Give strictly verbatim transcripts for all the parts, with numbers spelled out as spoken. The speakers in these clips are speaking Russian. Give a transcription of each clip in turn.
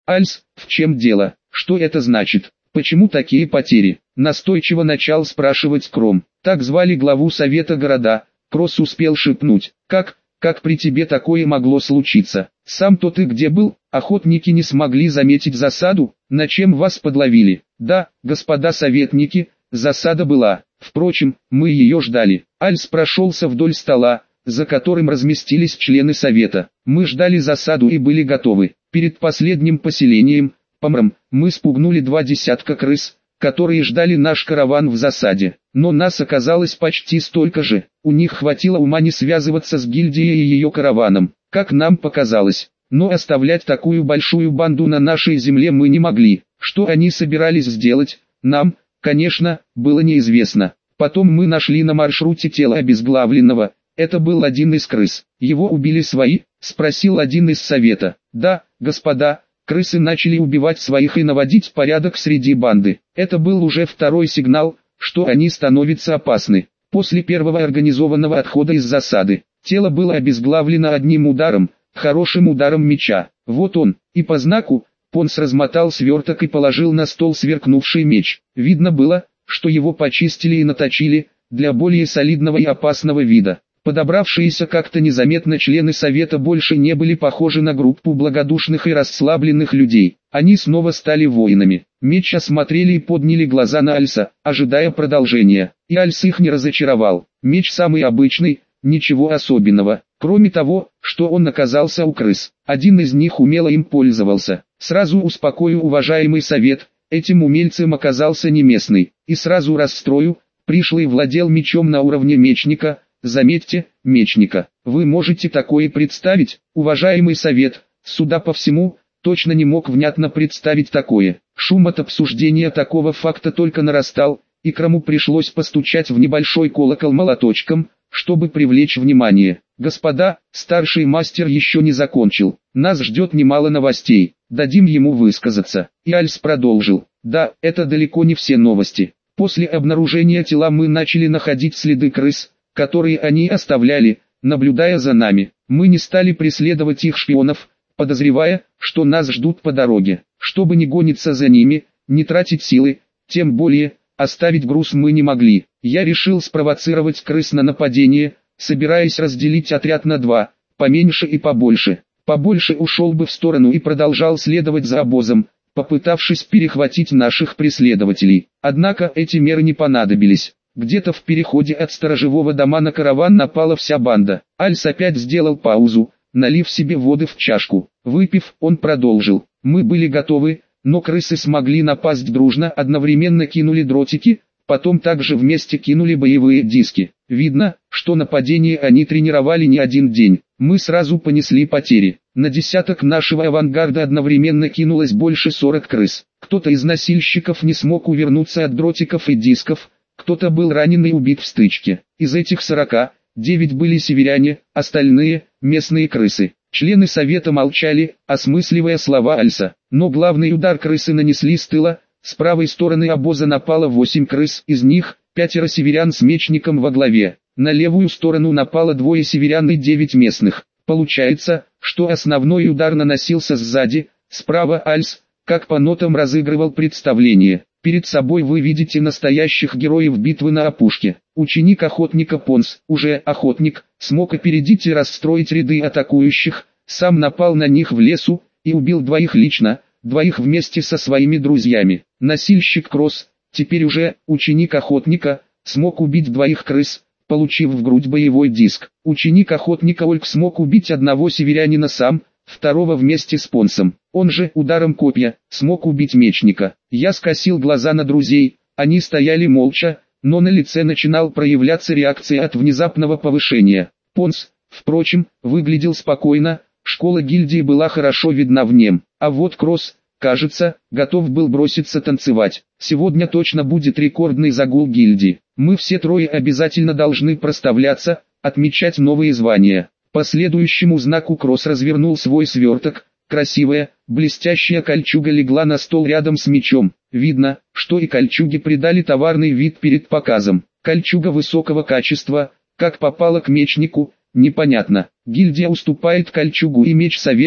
Альс, в чем дело? Что это значит? Почему такие потери? Настойчиво начал спрашивать Кром. Так звали главу совета города. Кросс успел шепнуть. Как, как при тебе такое могло случиться? Сам-то ты где был? Охотники не смогли заметить засаду? На чем вас подловили? Да, господа советники, засада была. Впрочем, мы ее ждали. Альс прошелся вдоль стола, за которым разместились члены совета. Мы ждали засаду и были готовы. Перед последним поселением, Помром, мы спугнули два десятка крыс, которые ждали наш караван в засаде. Но нас оказалось почти столько же. У них хватило ума не связываться с гильдией и ее караваном, как нам показалось. Но оставлять такую большую банду на нашей земле мы не могли. Что они собирались сделать, нам, конечно, было неизвестно. Потом мы нашли на маршруте тело обезглавленного. Это был один из крыс. Его убили свои? Спросил один из совета. Да, господа. Крысы начали убивать своих и наводить порядок среди банды. Это был уже второй сигнал, что они становятся опасны. После первого организованного отхода из засады, тело было обезглавлено одним ударом, хорошим ударом меча. Вот он, и по знаку, Понс размотал сверток и положил на стол сверкнувший меч. Видно было, что его почистили и наточили, для более солидного и опасного вида. Подобравшиеся как-то незаметно члены совета больше не были похожи на группу благодушных и расслабленных людей. Они снова стали воинами. Меч осмотрели и подняли глаза на Альса, ожидая продолжения. И Альс их не разочаровал. Меч самый обычный, ничего особенного, кроме того, что он оказался у крыс. Один из них умело им пользовался. Сразу успокою уважаемый совет, этим умельцем оказался не местный. И сразу расстрою, пришлый владел мечом на уровне мечника. Заметьте, мечника. Вы можете такое представить, уважаемый совет? Судя по всему, точно не мог внятно представить такое. Шум от обсуждения такого факта только нарастал, и Крому пришлось постучать в небольшой колокол молоточком, чтобы привлечь внимание. Господа, старший мастер еще не закончил. Нас ждет немало новостей. Дадим ему высказаться. И Альс продолжил. Да, это далеко не все новости. После обнаружения тела мы начали находить следы крыс, которые они оставляли, наблюдая за нами. Мы не стали преследовать их шпионов, подозревая, что нас ждут по дороге. Чтобы не гониться за ними, не тратить силы, тем более, оставить груз мы не могли. Я решил спровоцировать крыс на нападение, собираясь разделить отряд на два, поменьше и побольше. Побольше ушел бы в сторону и продолжал следовать за обозом, попытавшись перехватить наших преследователей. Однако эти меры не понадобились. Где-то в переходе от сторожевого дома на караван напала вся банда. Альс опять сделал паузу, налив себе воды в чашку. Выпив, он продолжил. Мы были готовы, но крысы смогли напасть дружно, одновременно кинули дротики, потом также вместе кинули боевые диски. Видно, что нападение они тренировали не один день. Мы сразу понесли потери. На десяток нашего авангарда одновременно кинулось больше сорок крыс. Кто-то из носильщиков не смог увернуться от дротиков и дисков, кто-то был ранен и убит в стычке. Из этих сорока, девять были северяне, остальные – местные крысы. Члены совета молчали, осмысливая слова Альса. Но главный удар крысы нанесли с тыла. С правой стороны обоза напало восемь крыс, из них пятеро северян с мечником во главе. На левую сторону напало двое северян и девять местных. Получается, что основной удар наносился сзади, справа Альс, как по нотам разыгрывал представление. Перед собой вы видите настоящих героев битвы на опушке. Ученик охотника Понс, уже охотник, смог опередить и расстроить ряды атакующих, сам напал на них в лесу и убил двоих лично, двоих вместе со своими друзьями. Носильщик Кросс, теперь уже ученик охотника, смог убить двоих крыс, получив в грудь боевой диск. Ученик охотника Ольг смог убить одного северянина сам, второго вместе с Понсом. Он же ударом копья смог убить мечника. Я скосил глаза на друзей, они стояли молча, но на лице начинал проявляться реакция от внезапного повышения. Понс, впрочем, выглядел спокойно, школа гильдии была хорошо видна в нем. А вот Кросс, кажется, готов был броситься танцевать. Сегодня точно будет рекордный загул гильдии. Мы все трое обязательно должны проставляться, отмечать новые звания. По следующему знаку Кросс развернул свой сверток. Красивая, блестящая кольчуга легла на стол рядом с мечом. Видно, что и кольчуге придали товарный вид перед показом. Кольчуга высокого качества, как попала к мечнику, непонятно. Гильдия уступает кольчугу и меч совету,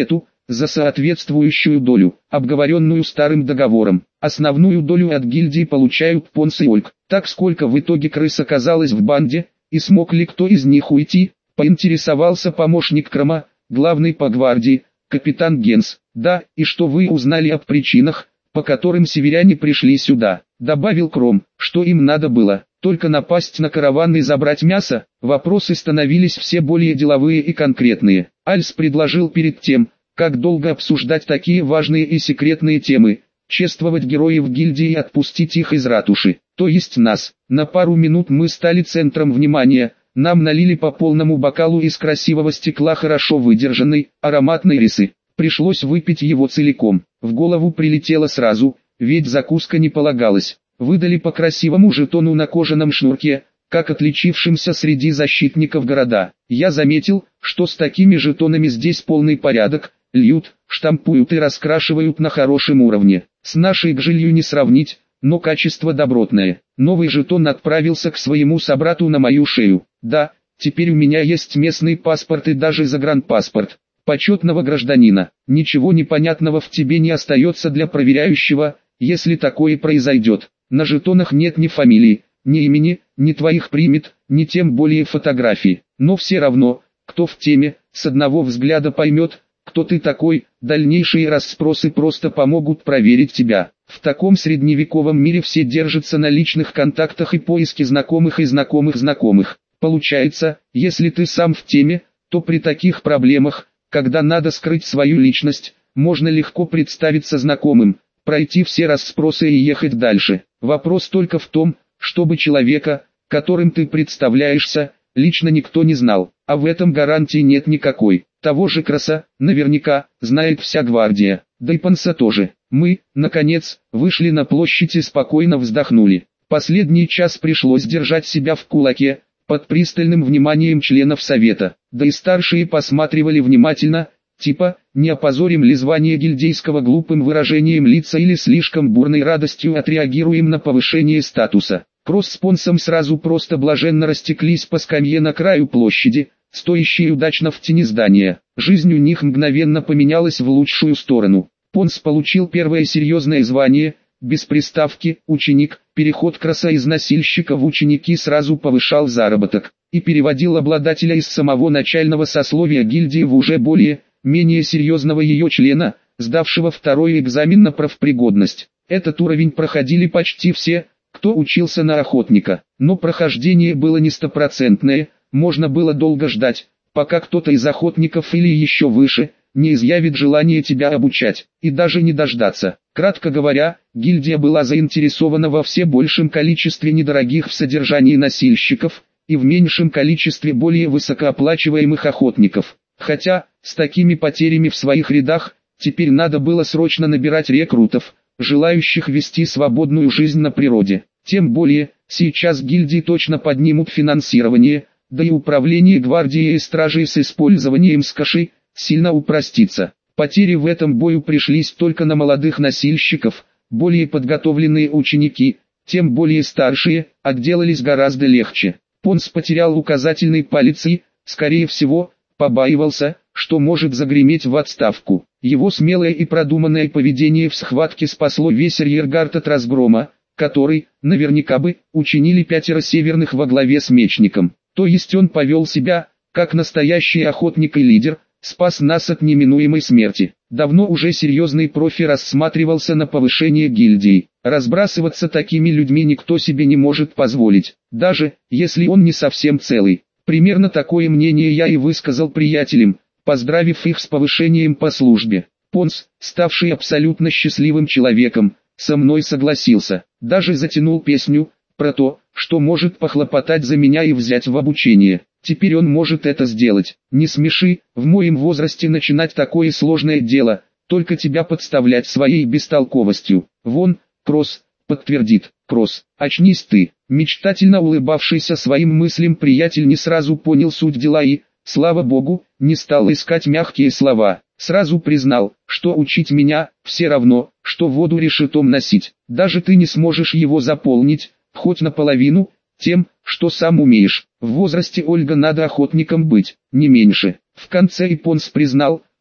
за соответствующую долю, обговоренную старым договором. Основную долю от гильдии получают Понс и Ольг. Так сколько в итоге крыс оказалось в банде, и смог ли кто из них уйти, поинтересовался помощник Крома, главный по гвардии, капитан Генс. Да, и что вы узнали об причинах, по которым северяне пришли сюда, добавил Кром, что им надо было только напасть на караван и забрать мясо. Вопросы становились все более деловые и конкретные. Альс предложил перед тем, как долго обсуждать такие важные и секретные темы, чествовать героев гильдии и отпустить их из ратуши, то есть нас. На пару минут мы стали центром внимания, нам налили по полному бокалу из красивого стекла хорошо выдержанной, ароматной рисы. Пришлось выпить его целиком. В голову прилетело сразу, ведь закуска не полагалась. Выдали по красивому жетону на кожаном шнурке, как отличившимся среди защитников города. Я заметил, что с такими жетонами здесь полный порядок, льют, штампуют и раскрашивают на хорошем уровне. С нашей гжилью не сравнить, но качество добротное. Новый жетон отправился к своему собрату на мою шею. Да, теперь у меня есть местный паспорт и даже загранпаспорт почетного гражданина. Ничего непонятного в тебе не остается для проверяющего, если такое произойдет. На жетонах нет ни фамилии, ни имени, ни твоих примет, ни тем более фотографии. Но все равно, кто в теме, с одного взгляда поймет, кто ты такой. Дальнейшие расспросы просто помогут проверить тебя. В таком средневековом мире все держатся на личных контактах и поиске знакомых и знакомых знакомых. Получается, если ты сам в теме, то при таких проблемах, когда надо скрыть свою личность, можно легко представиться знакомым, пройти все расспросы и ехать дальше. Вопрос только в том, чтобы человека, которым ты представляешься, лично никто не знал, а в этом гарантии нет никакой. Того же Краса, наверняка, знает вся гвардия, да и Понса тоже. Мы, наконец, вышли на площадь и спокойно вздохнули. Последний час пришлось держать себя в кулаке, под пристальным вниманием членов совета, да и старшие посматривали внимательно, типа, не опозорим ли звание гильдейского глупым выражением лица или слишком бурной радостью отреагируем на повышение статуса. Кросс с Понсом сразу просто блаженно растеклись по скамье на краю площади, стоящей удачно в тени здания. Жизнь у них мгновенно поменялась в лучшую сторону. Понс получил первое серьезное звание, без приставки «ученик», переход Краса из носильщика в ученики сразу повышал заработок, и переводил обладателя из самого начального сословия гильдии в уже более, менее серьезного ее члена, сдавшего второй экзамен на профпригодность. Этот уровень проходили почти все, кто учился на охотника, но прохождение было не стопроцентное, можно было долго ждать, пока кто-то из охотников или еще выше, не изъявит желание тебя обучать, и даже не дождаться. Кратко говоря, гильдия была заинтересована во все большем количестве недорогих в содержании носильщиков, и в меньшем количестве более высокооплачиваемых охотников. Хотя, с такими потерями в своих рядах, теперь надо было срочно набирать рекрутов, желающих вести свободную жизнь на природе. Тем более, сейчас гильдии точно поднимут финансирование, да и управление гвардией и стражей с использованием скаши сильно упростится. Потери в этом бою пришлись только на молодых носильщиков, более подготовленные ученики, тем более старшие, отделались гораздо легче. Понс потерял указательный палец и, скорее всего, побаивался, что может загреметь в отставку. Его смелое и продуманное поведение в схватке спасло весь арьергард от разгрома, который, наверняка бы, учинили пятеро северных во главе с мечником. То есть он повел себя, как настоящий охотник и лидер, спас нас от неминуемой смерти. Давно уже серьезный профи рассматривался на повышение гильдии. Разбрасываться такими людьми никто себе не может позволить, даже если он не совсем целый. Примерно такое мнение я и высказал приятелям, поздравив их с повышением по службе. Понс, ставший абсолютно счастливым человеком, со мной согласился. Даже затянул песню про то, что может похлопотать за меня и взять в обучение. Теперь он может это сделать. Не смеши, в моем возрасте начинать такое сложное дело, только тебя подставлять своей бестолковостью. Вон, Кросс, подтвердит. Кросс, очнись ты. Мечтательно улыбавшийся своим мыслям приятель не сразу понял суть дела и, слава богу, не стал искать мягкие слова. Сразу признал, что учить меня, все равно, что воду решетом носить. Даже ты не сможешь его заполнить, хоть наполовину, тем, что сам умеешь. В возрасте Ольга надо охотником быть, не меньше. В конце и Понс признал,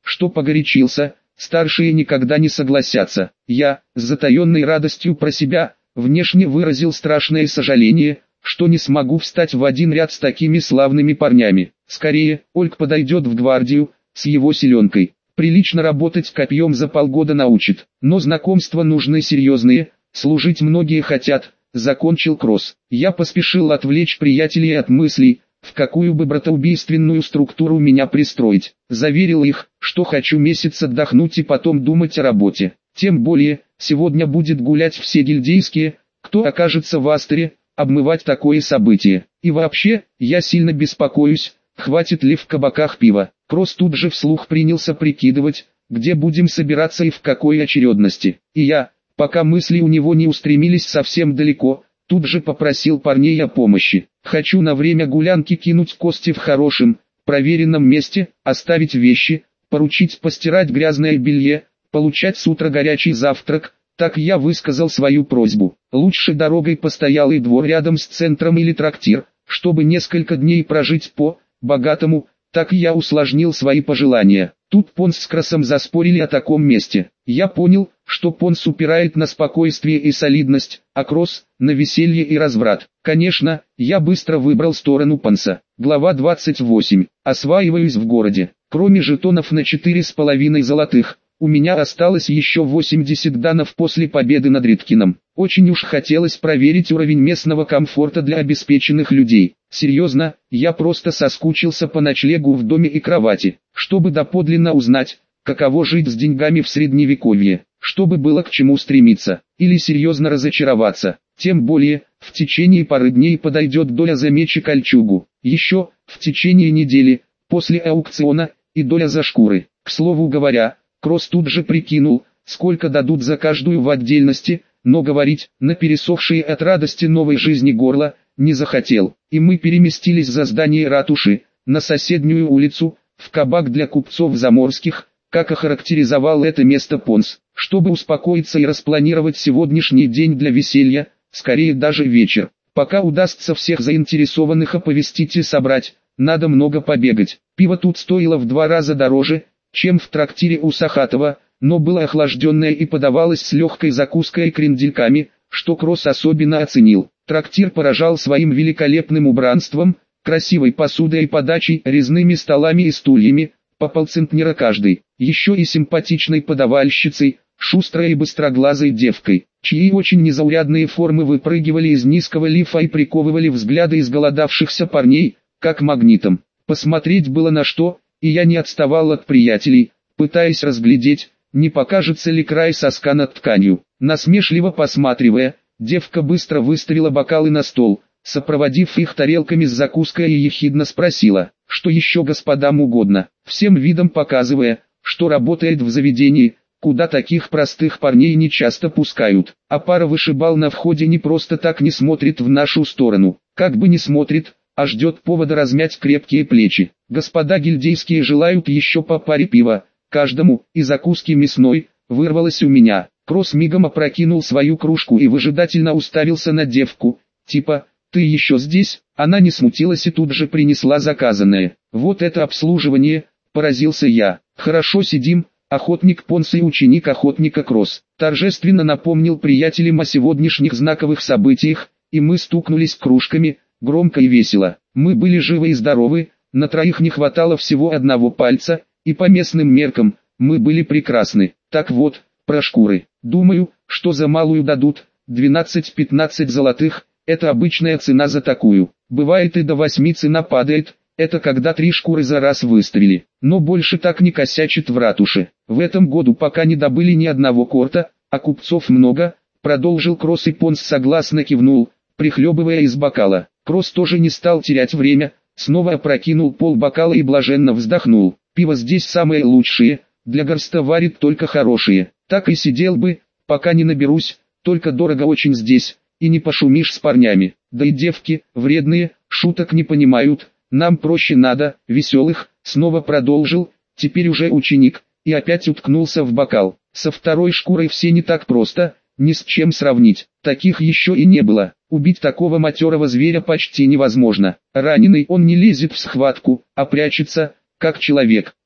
что погорячился, старшие никогда не согласятся. Я, с затаенной радостью про себя, внешне выразил страшное сожаление, что не смогу встать в один ряд с такими славными парнями. Скорее, Ольг подойдет в гвардию, с его силенкой. Прилично работать копьем за полгода научит. Но знакомства нужны серьезные, служить многие хотят, закончил Кросс. Я поспешил отвлечь приятелей от мыслей, в какую бы братоубийственную структуру меня пристроить. Заверил их, что хочу месяц отдохнуть и потом думать о работе. Тем более, сегодня будет гулять все гильдейские, кто окажется в Астере, обмывать такое событие. И вообще, я сильно беспокоюсь, хватит ли в кабаках пива. Кросс тут же вслух принялся прикидывать, где будем собираться и в какой очередности. И я, пока мысли у него не устремились совсем далеко, тут же попросил парней о помощи. Хочу на время гулянки кинуть кости в хорошем, проверенном месте, оставить вещи, поручить постирать грязное белье, получать с утра горячий завтрак. Так я высказал свою просьбу. Лучше дорогой постоялый двор рядом с центром или трактир, чтобы несколько дней прожить по-богатому. Так я усложнил свои пожелания. Тут Понс с Кросом заспорили о таком месте. Я понял, что Понс упирает на спокойствие и солидность, а Кросс – на веселье и разврат. Конечно, я быстро выбрал сторону Понса. Глава двадцать восемь. Осваиваюсь в городе. Кроме жетонов на четыре с половиной золотых, у меня осталось еще восемьдесят данов после победы над Риткиным. Очень уж хотелось проверить уровень местного комфорта для обеспеченных людей. Серьезно, я просто соскучился по ночлегу в доме и кровати, чтобы доподлинно узнать, каково жить с деньгами в средневековье, чтобы было к чему стремиться, или серьезно разочароваться. Тем более, в течение пары дней подойдет доля за меч и кольчугу. Еще, в течение недели, после аукциона, и доля за шкуры. К слову говоря, Кросс тут же прикинул, сколько дадут за каждую в отдельности, но говорить, на пересохшие от радости новой жизни горло, не захотел. И мы переместились за здание ратуши, на соседнюю улицу, в кабак для купцов заморских, как охарактеризовал это место Понс, чтобы успокоиться и распланировать сегодняшний день для веселья, скорее даже вечер. Пока удастся всех заинтересованных оповестить и собрать, надо много побегать. Пиво тут стоило в два раза дороже, чем в трактире у Сахатова, но было охлажденное и подавалось с легкой закуской и крендельками, что Кросс особенно оценил. Трактир поражал своим великолепным убранством, красивой посудой и подачей, резными столами и стульями, по полцентнера каждый, еще и симпатичной подавальщицей, шустрой и быстроглазой девкой, чьи очень незаурядные формы выпрыгивали из низкого лифа и приковывали взгляды изголодавшихся парней, как магнитом. Посмотреть было на что, и я не отставал от приятелей, пытаясь разглядеть, не покажется ли край соска над тканью. Насмешливо посматривая, девка быстро выставила бокалы на стол, сопроводив их тарелками с закуской, и ехидно спросила, что еще господам угодно, всем видом показывая, что работает в заведении, куда таких простых парней не часто пускают. А пара вышибал на входе не просто так не смотрит в нашу сторону, как бы не смотрит, а ждет повода размять крепкие плечи. Господа гильдейские желают еще по паре пива, каждому, и закуски мясной, вырвалось у меня. Кросс мигом опрокинул свою кружку и выжидательно уставился на девку, типа, «Ты еще здесь?» Она не смутилась и тут же принесла заказанное. «Вот это обслуживание», — поразился я. «Хорошо сидим, охотник Понс и ученик охотника Кросс». Торжественно напомнил приятелям о сегодняшних знаковых событиях, и мы стукнулись кружками, громко и весело. Мы были живы и здоровы, на троих не хватало всего одного пальца, и по местным меркам, мы были прекрасны. Так вот, про шкуры. Думаю, что за малую дадут, двенадцать-пятнадцать золотых, это обычная цена за такую. Бывает и до восьми цена падает, это когда три шкуры за раз выставили. Но больше так не косячит в ратуше. В этом году пока не добыли ни одного корта, а купцов много, продолжил Кросс, и Понс согласно кивнул, прихлебывая из бокала. Кросс тоже не стал терять время, снова опрокинул полбокала и блаженно вздохнул. Пиво здесь самое лучшее, для горста варит только хорошие. Так и сидел бы, пока не наберусь, только дорого очень здесь, и не пошумишь с парнями. Да и девки, вредные, шуток не понимают, нам проще надо, веселых, снова продолжил, теперь уже ученик, и опять уткнулся в бокал. Со второй шкурой все не так просто, ни с чем сравнить, таких еще и не было. Убить такого матерого зверя почти невозможно. Раненый он не лезет в схватку, а прячется, как человек.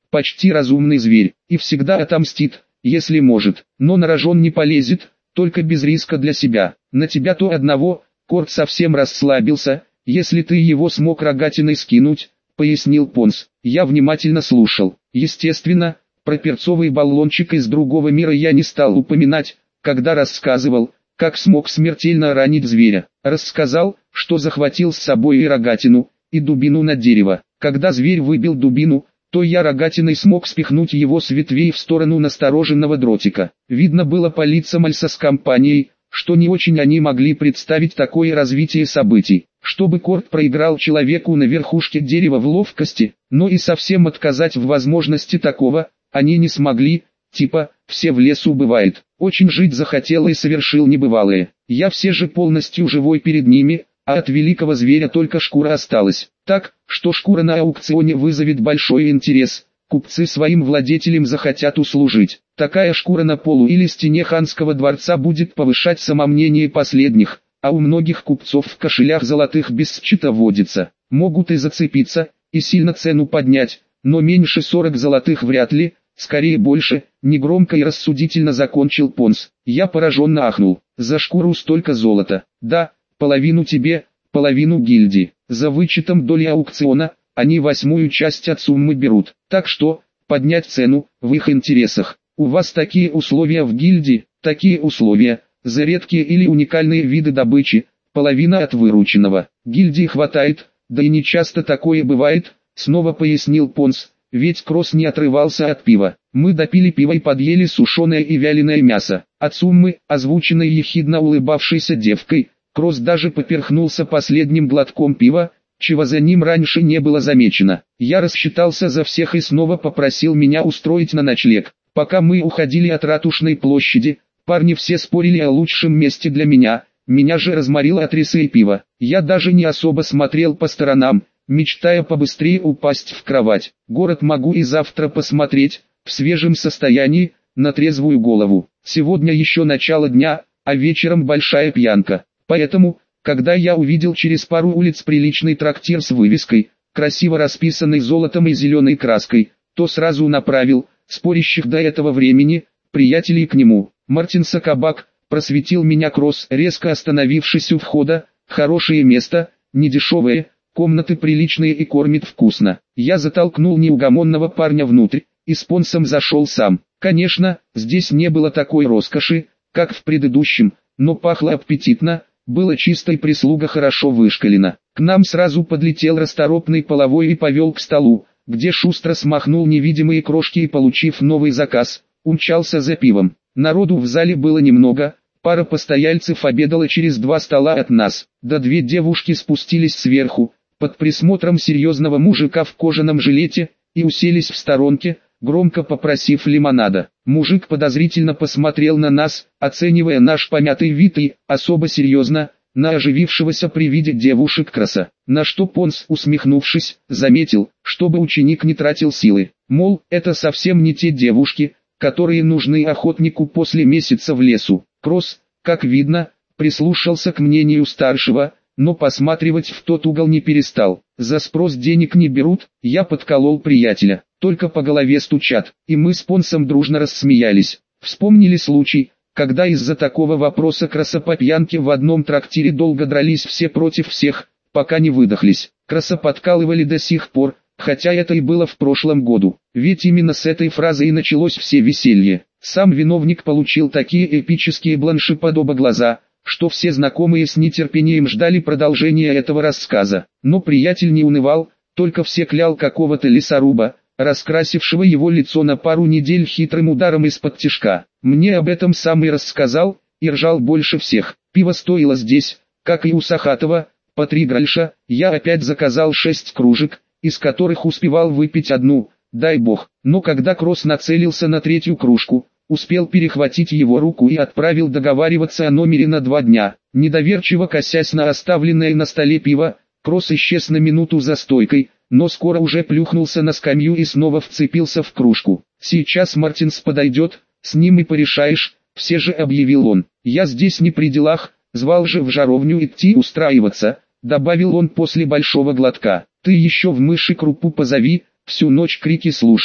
почти разумный зверь, и всегда отомстит, если может, но на рожон не полезет, только без риска для себя. На тебя то одного, Корт совсем расслабился, если ты его смог рогатиной скинуть, пояснил Понс. Я внимательно слушал. Естественно, про перцовый баллончик из другого мира я не стал упоминать, когда рассказывал, как смог смертельно ранить зверя. Рассказал, что захватил с собой и рогатину, и дубину на дерево. Когда зверь выбил дубину, то я рогатиной смог спихнуть его с ветвей в сторону настороженного дротика. Видно было по лицам Альса с компанией, что не очень они могли представить такое развитие событий. Чтобы Корт проиграл человеку на верхушке дерева в ловкости, но и совсем отказать в возможности такого, они не смогли, типа, все в лесу бывает. Очень жить захотел и совершил небывалое. Я все же полностью живой перед ними, а от великого зверя только шкура осталась. Так, что шкура на аукционе вызовет большой интерес, купцы своим владетелям захотят услужить. Такая шкура на полу или стене ханского дворца будет повышать самомнение последних, а у многих купцов в кошелях золотых без счета водится. Могут и зацепиться, и сильно цену поднять, но меньше сорок золотых вряд ли, скорее больше, негромко и рассудительно закончил Понс. Я пораженно ахнул. За шкуру столько золота. Да, половину тебе, половину гильдии. За вычетом доли аукциона, они восьмую часть от суммы берут. Так что, поднять цену, в их интересах. У вас такие условия в гильдии, такие условия, за редкие или уникальные виды добычи, половина от вырученного. Гильдии хватает, да и не часто такое бывает, снова пояснил Понс, ведь Кросс не отрывался от пива. Мы допили пиво и подъели сушеное и вяленое мясо. От суммы, озвученной ехидно улыбавшейся девкой, Кросс даже поперхнулся последним глотком пива, чего за ним раньше не было замечено. Я рассчитался за всех и снова попросил меня устроить на ночлег. Пока мы уходили от Ратушной площади, парни все спорили о лучшем месте для меня, меня же разморило от риса и пива. Я даже не особо смотрел по сторонам, мечтая побыстрее упасть в кровать. Город могу и завтра посмотреть, в свежем состоянии, на трезвую голову. Сегодня еще начало дня, а вечером большая пьянка. Поэтому, когда я увидел через пару улиц приличный трактир с вывеской, красиво расписанной золотом и зеленой краской, то сразу направил, спорящих до этого времени, приятелей к нему. Мартинса кабак, просветил меня Кросс, резко остановившись у входа. Хорошее место, недешевое, комнаты приличные и кормит вкусно. Я затолкнул неугомонного парня внутрь, и с Понсом зашел сам. Конечно, здесь не было такой роскоши, как в предыдущем, но пахло аппетитно, было чисто и прислуга хорошо вышкалена. К нам сразу подлетел расторопный половой и повел к столу, где шустро смахнул невидимые крошки и, получив новый заказ, умчался за пивом. Народу в зале было немного, пара постояльцев обедала через два стола от нас, да две девушки спустились сверху, под присмотром серьезного мужика в кожаном жилете, и уселись в сторонке, громко попросив лимонада. Мужик подозрительно посмотрел на нас, оценивая наш помятый вид и, особо серьезно, на оживившегося при виде девушек Кросса. На что Понс, усмехнувшись, заметил, чтобы ученик не тратил силы. Мол, это совсем не те девушки, которые нужны охотнику после месяца в лесу. Кросс, как видно, прислушался к мнению старшего, но посматривать в тот угол не перестал. За спрос денег не берут, я подколол приятеля, только по голове стучат, и мы с Понсом дружно рассмеялись. Вспомнили случай, когда из-за такого вопроса Кросса по пьянке в одном трактире долго дрались все против всех, пока не выдохлись. Кросса подкалывали до сих пор, хотя это и было в прошлом году, ведь именно с этой фразы и началось все веселье. Сам виновник получил такие эпические бланши под оба глаза, что все знакомые с нетерпением ждали продолжения этого рассказа. Но приятель не унывал, только все клял какого-то лесоруба, раскрасившего его лицо на пару недель хитрым ударом из-под тишка. Мне об этом сам и рассказал, и ржал больше всех. Пиво стоило здесь, как и у Сахатова, по три гральша. Я опять заказал шесть кружек, из которых успевал выпить одну, дай бог. Но когда Кросс нацелился на третью кружку, успел перехватить его руку и отправил договариваться о номере на два дня. Недоверчиво косясь на оставленное на столе пиво, Кросс исчез на минуту за стойкой, но скоро уже плюхнулся на скамью и снова вцепился в кружку. «Сейчас Мартинс подойдет, с ним и порешаешь», — все же объявил он. «Я здесь не при делах, звал же в жаровню идти устраиваться», — добавил он после большого глотка. «Ты еще в мыши крупу позови, всю ночь крики слушать,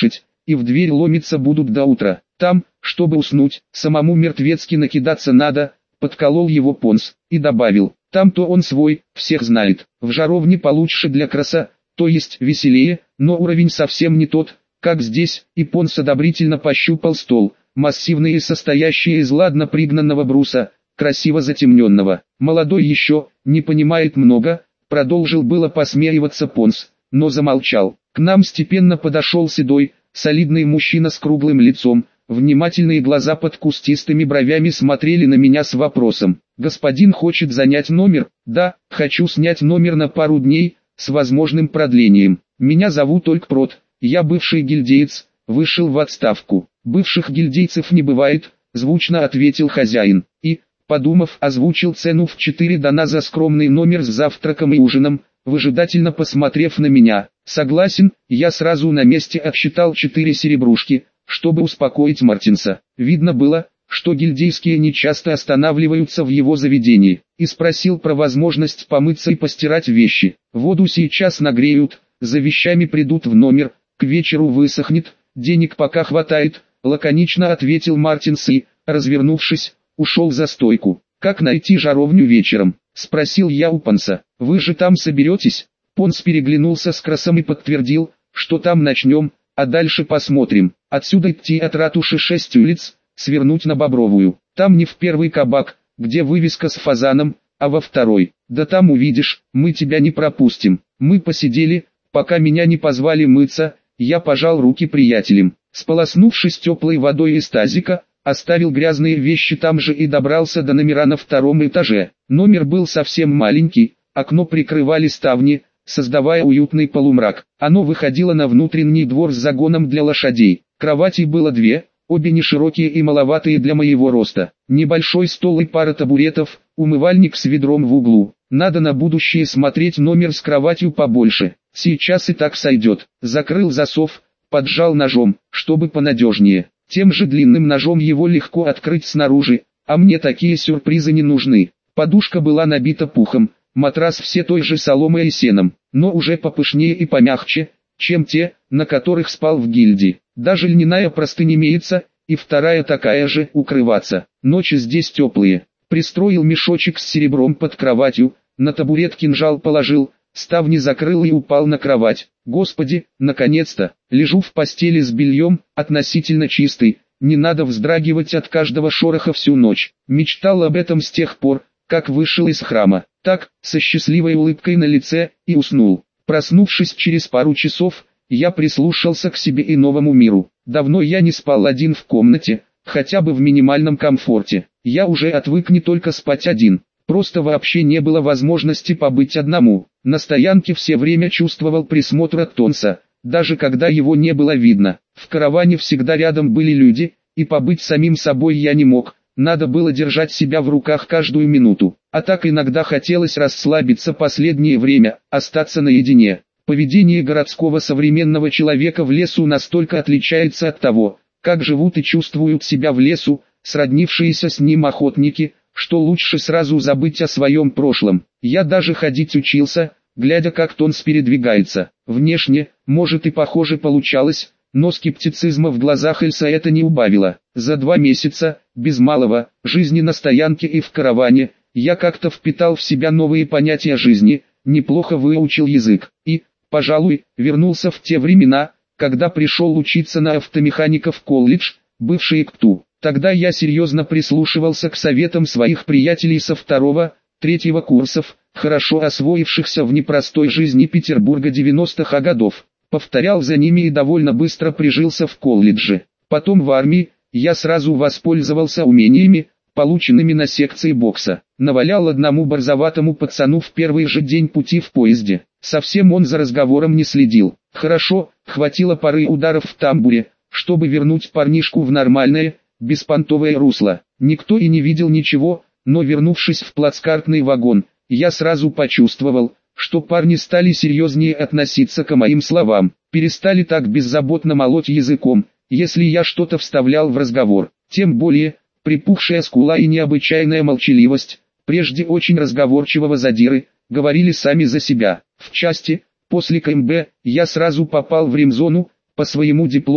и в дверь ломиться будут до утра. Там, чтобы уснуть, самому мертвецки накидаться надо, подколол его Понс, и добавил, там-то он свой, всех знает, в жаровне получше для краса, то есть веселее, но уровень совсем не тот, как здесь, и Понс одобрительно пощупал стол, массивный и состоящий из ладно пригнанного бруса, красиво затемненного. Молодой еще, не понимает много, продолжил было посмеиваться Понс, но замолчал. К нам степенно подошел седой, солидный мужчина с круглым лицом, внимательные глаза под кустистыми бровями смотрели на меня с вопросом. «Господин хочет занять номер?» «Да, хочу снять номер на пару дней, с возможным продлением. Меня зовут Олькпрот, я бывший гильдеец, вышел в отставку». «Бывших гильдейцев не бывает», звучно ответил хозяин, и, подумав, озвучил цену в четыре дана за скромный номер с завтраком и ужином, выжидательно посмотрев на меня. «Согласен», я сразу на месте отсчитал четыре серебрушки, чтобы успокоить Мартинса. Видно было, что гильдейские нечасто останавливаются в его заведении, и спросил про возможность помыться и постирать вещи. «Воду сейчас нагреют, за вещами придут в номер, к вечеру высохнет, денег пока хватает», лаконично ответил Мартинс и, развернувшись, ушел за стойку. «Как найти жаровню вечером?» — спросил я у Понса. «Вы же там соберетесь?» Понс переглянулся с Красом и подтвердил, что там начнем, а дальше посмотрим. Отсюда идти от ратуши шесть улиц, свернуть на Бобровую. Там не в первый кабак, где вывеска с фазаном, а во второй. Да там увидишь, мы тебя не пропустим. Мы посидели, пока меня не позвали мыться, я пожал руки приятелям. Сполоснувшись теплой водой из тазика, оставил грязные вещи там же и добрался до номера на втором этаже. Номер был совсем маленький, окно прикрывали ставни, создавая уютный полумрак. Оно выходило на внутренний двор с загоном для лошадей. Кроватей было две, обе не широкие и маловатые для моего роста. Небольшой стол и пара табуретов, умывальник с ведром в углу. Надо на будущее смотреть номер с кроватью побольше. Сейчас и так сойдет. Закрыл засов, поджал ножом, чтобы понадежнее. Тем же длинным ножом его легко открыть снаружи, а мне такие сюрпризы не нужны. Подушка была набита пухом, матрас все той же соломой и сеном, но уже попышнее и помягче, чем те, на которых спал в гильдии. Даже льняная простынь имеется, и вторая такая же, укрываться. Ночи здесь теплые. Пристроил мешочек с серебром под кроватью, на табурет кинжал положил, ставни закрыл и упал на кровать. Господи, наконец-то, лежу в постели с бельем, относительно чистый, не надо вздрагивать от каждого шороха всю ночь. Мечтал об этом с тех пор, как вышел из храма. Так, со счастливой улыбкой на лице, и уснул. Проснувшись через пару часов, я прислушался к себе и новому миру. Давно я не спал один в комнате, хотя бы в минимальном комфорте. Я уже отвык не только спать один. Просто вообще не было возможности побыть одному. На стоянке все время чувствовал присмотр от Тонса, даже когда его не было видно. В караване всегда рядом были люди, и побыть самим собой я не мог. Надо было держать себя в руках каждую минуту. А так иногда хотелось расслабиться последнее время, остаться наедине. Поведение городского современного человека в лесу настолько отличается от того, как живут и чувствуют себя в лесу, сроднившиеся с ним охотники, что лучше сразу забыть о своем прошлом. Я даже ходить учился, глядя как Тонс передвигается. Внешне, может и похоже получалось, но скептицизма в глазах Эльса это не убавило. За два месяца, без малого, жизни на стоянке и в караване, я как-то впитал в себя новые понятия жизни, неплохо выучил язык, и, пожалуй, вернулся в те времена, когда пришел учиться на автомеханика в колледж, бывший ИКТУ. Тогда я серьезно прислушивался к советам своих приятелей со второго, третьего курсов, хорошо освоившихся в непростой жизни Петербурга девяностых годов. Повторял за ними и довольно быстро прижился в колледже. Потом в армии, я сразу воспользовался умениями, полученными на секции бокса. Навалял одному борзоватому пацану в первый же день пути в поезде. Совсем он за разговором не следил. Хорошо, хватило пары ударов в тамбуре, чтобы вернуть парнишку в нормальное, беспонтовое русло. Никто и не видел ничего, но вернувшись в плацкартный вагон, я сразу почувствовал, что парни стали серьезнее относиться к моим словам, перестали так беззаботно молоть языком, если я что-то вставлял в разговор. Тем более, припухшая скула и необычайная молчаливость, прежде очень разговорчивого задиры, говорили сами за себя. В части, после КМБ, я сразу попал в ремзону, по своему диплому,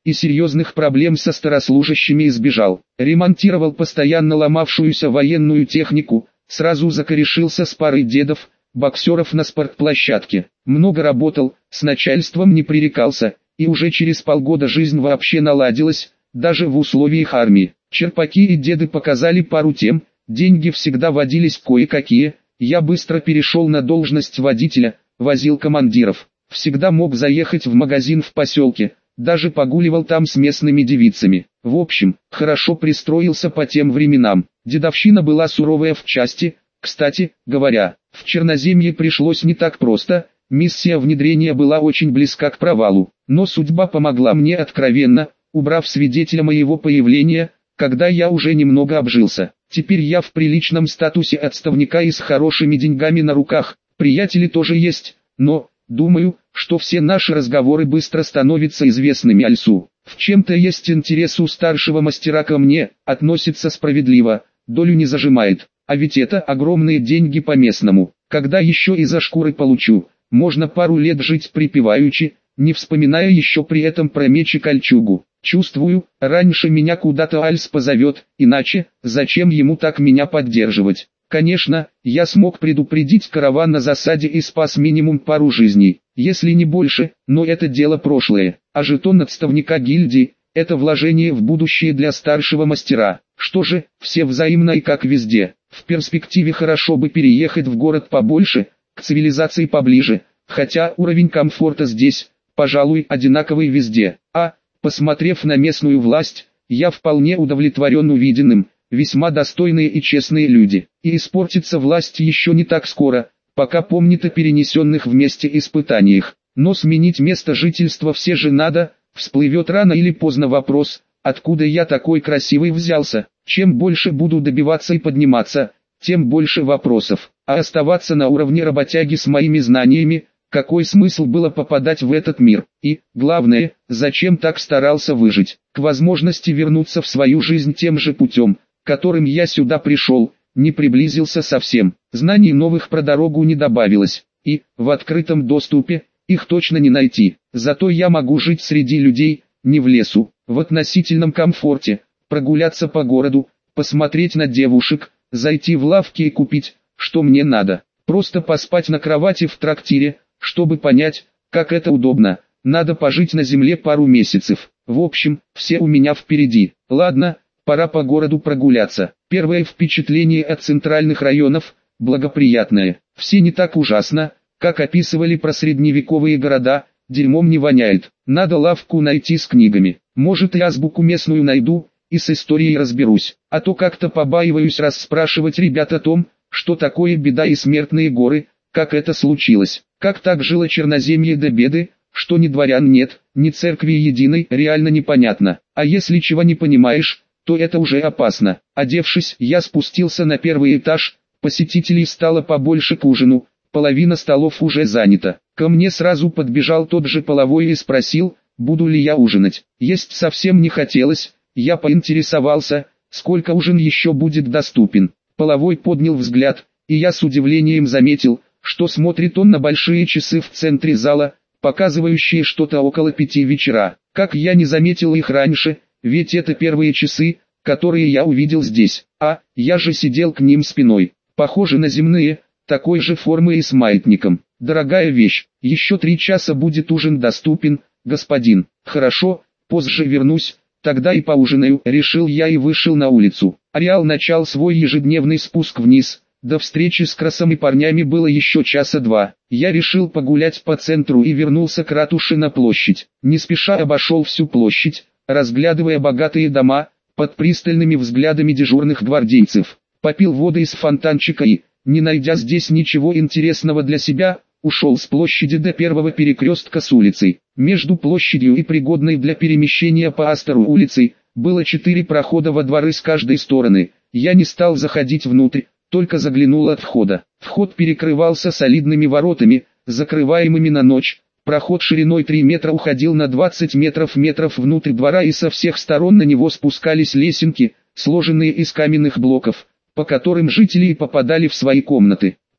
и серьезных проблем со старослужащими избежал. Ремонтировал постоянно ломавшуюся военную технику, сразу закорешился с парой дедов, боксеров на спортплощадке. Много работал, с начальством не пререкался, и уже через полгода жизнь вообще наладилась, даже в условиях армии. Черпаки и деды показали пару тем, деньги всегда водились кое-какие, я быстро перешел на должность водителя, возил командиров. Всегда мог заехать в магазин в поселке, даже погуливал там с местными девицами. В общем, хорошо пристроился по тем временам. Дедовщина была суровая в части, кстати говоря, в Черноземье пришлось не так просто, миссия внедрения была очень близка к провалу. Но судьба помогла мне откровенно, убрав свидетеля моего появления, когда я уже немного обжился. Теперь я в приличном статусе отставника и с хорошими деньгами на руках, приятели тоже есть, но, думаю, что все наши разговоры быстро становятся известными Альсу. В чем-то есть интерес у старшего мастера ко мне, относится справедливо, долю не зажимает, а ведь это огромные деньги по-местному. Когда еще и за шкуры получу, можно пару лет жить припеваючи, не вспоминая еще при этом про меч и кольчугу. Чувствую, раньше меня куда-то Альс позовет, иначе, зачем ему так меня поддерживать? Конечно, я смог предупредить караван на засаде и спас минимум пару жизней, если не больше, но это дело прошлое. А жетон отставника гильдии – это вложение в будущее для старшего мастера. Что же, все взаимно и как везде. В перспективе хорошо бы переехать в город побольше, к цивилизации поближе, хотя уровень комфорта здесь, пожалуй, одинаковый везде. А, посмотрев на местную власть, я вполне удовлетворен увиденным, весьма достойные и честные люди. И испортится власть еще не так скоро, пока помнит о перенесенных вместе испытаниях. Но сменить место жительства все же надо, всплывет рано или поздно вопрос, откуда я такой красивый взялся. Чем больше буду добиваться и подниматься, тем больше вопросов. А оставаться на уровне работяги с моими знаниями, какой смысл было попадать в этот мир? И, главное, зачем так старался выжить? К возможности вернуться в свою жизнь тем же путем, которым я сюда пришел, не приблизился совсем. Знаний новых про дорогу не добавилось. И, в открытом доступе, их точно не найти. Зато я могу жить среди людей, не в лесу, в относительном комфорте, прогуляться по городу, посмотреть на девушек, зайти в лавки и купить, что мне надо. Просто поспать на кровати в трактире, чтобы понять, как это удобно. Надо пожить на земле пару месяцев. В общем, все у меня впереди. Ладно, пора по городу прогуляться. Первое впечатление от центральных районов – благоприятное. Все не так ужасно, как описывали про средневековые города, дерьмом не воняет. Надо лавку найти с книгами. Может, и азбуку местную найду, и с историей разберусь. А то как-то побаиваюсь расспрашивать ребят о том, что такое беда и смертные горы, как это случилось. Как так жило Черноземье до беды, что ни дворян нет, ни церкви единой, реально непонятно. А если чего не понимаешь, то это уже опасно. Одевшись, я спустился на первый этаж, посетителей стало побольше к ужину, половина столов уже занята. Ко мне сразу подбежал тот же половой и спросил, буду ли я ужинать. Есть совсем не хотелось, я поинтересовался, сколько ужин еще будет доступен. Половой поднял взгляд, и я с удивлением заметил, что смотрит он на большие часы в центре зала, показывающие что-то около пяти вечера. Как я не заметил их раньше, ведь это первые часы, которые я увидел здесь. А, я же сидел к ним спиной. Похоже на земные, такой же формы и с маятником. Дорогая вещь, еще три часа будет ужин доступен, господин. Хорошо, позже вернусь, тогда и поужинаю, решил я и вышел на улицу. Ареал начал свой ежедневный спуск вниз. До встречи с красами парнями было еще часа два. Я решил погулять по центру и вернулся к ратуше на площадь. Не спеша обошел всю площадь, разглядывая богатые дома, под пристальными взглядами дежурных гвардейцев. Попил воды из фонтанчика и, не найдя здесь ничего интересного для себя, ушел с площади до первого перекрестка с улицей. Между площадью и пригодной для перемещения по Астору улицей, было четыре прохода во дворы с каждой стороны. Я не стал заходить внутрь, только заглянул от входа. Вход перекрывался солидными воротами, закрываемыми на ночь. Проход шириной три метра уходил на двадцать метров метров внутрь двора, и со всех сторон на него спускались лесенки, сложенные из каменных блоков, по которым жители попадали в свои комнаты.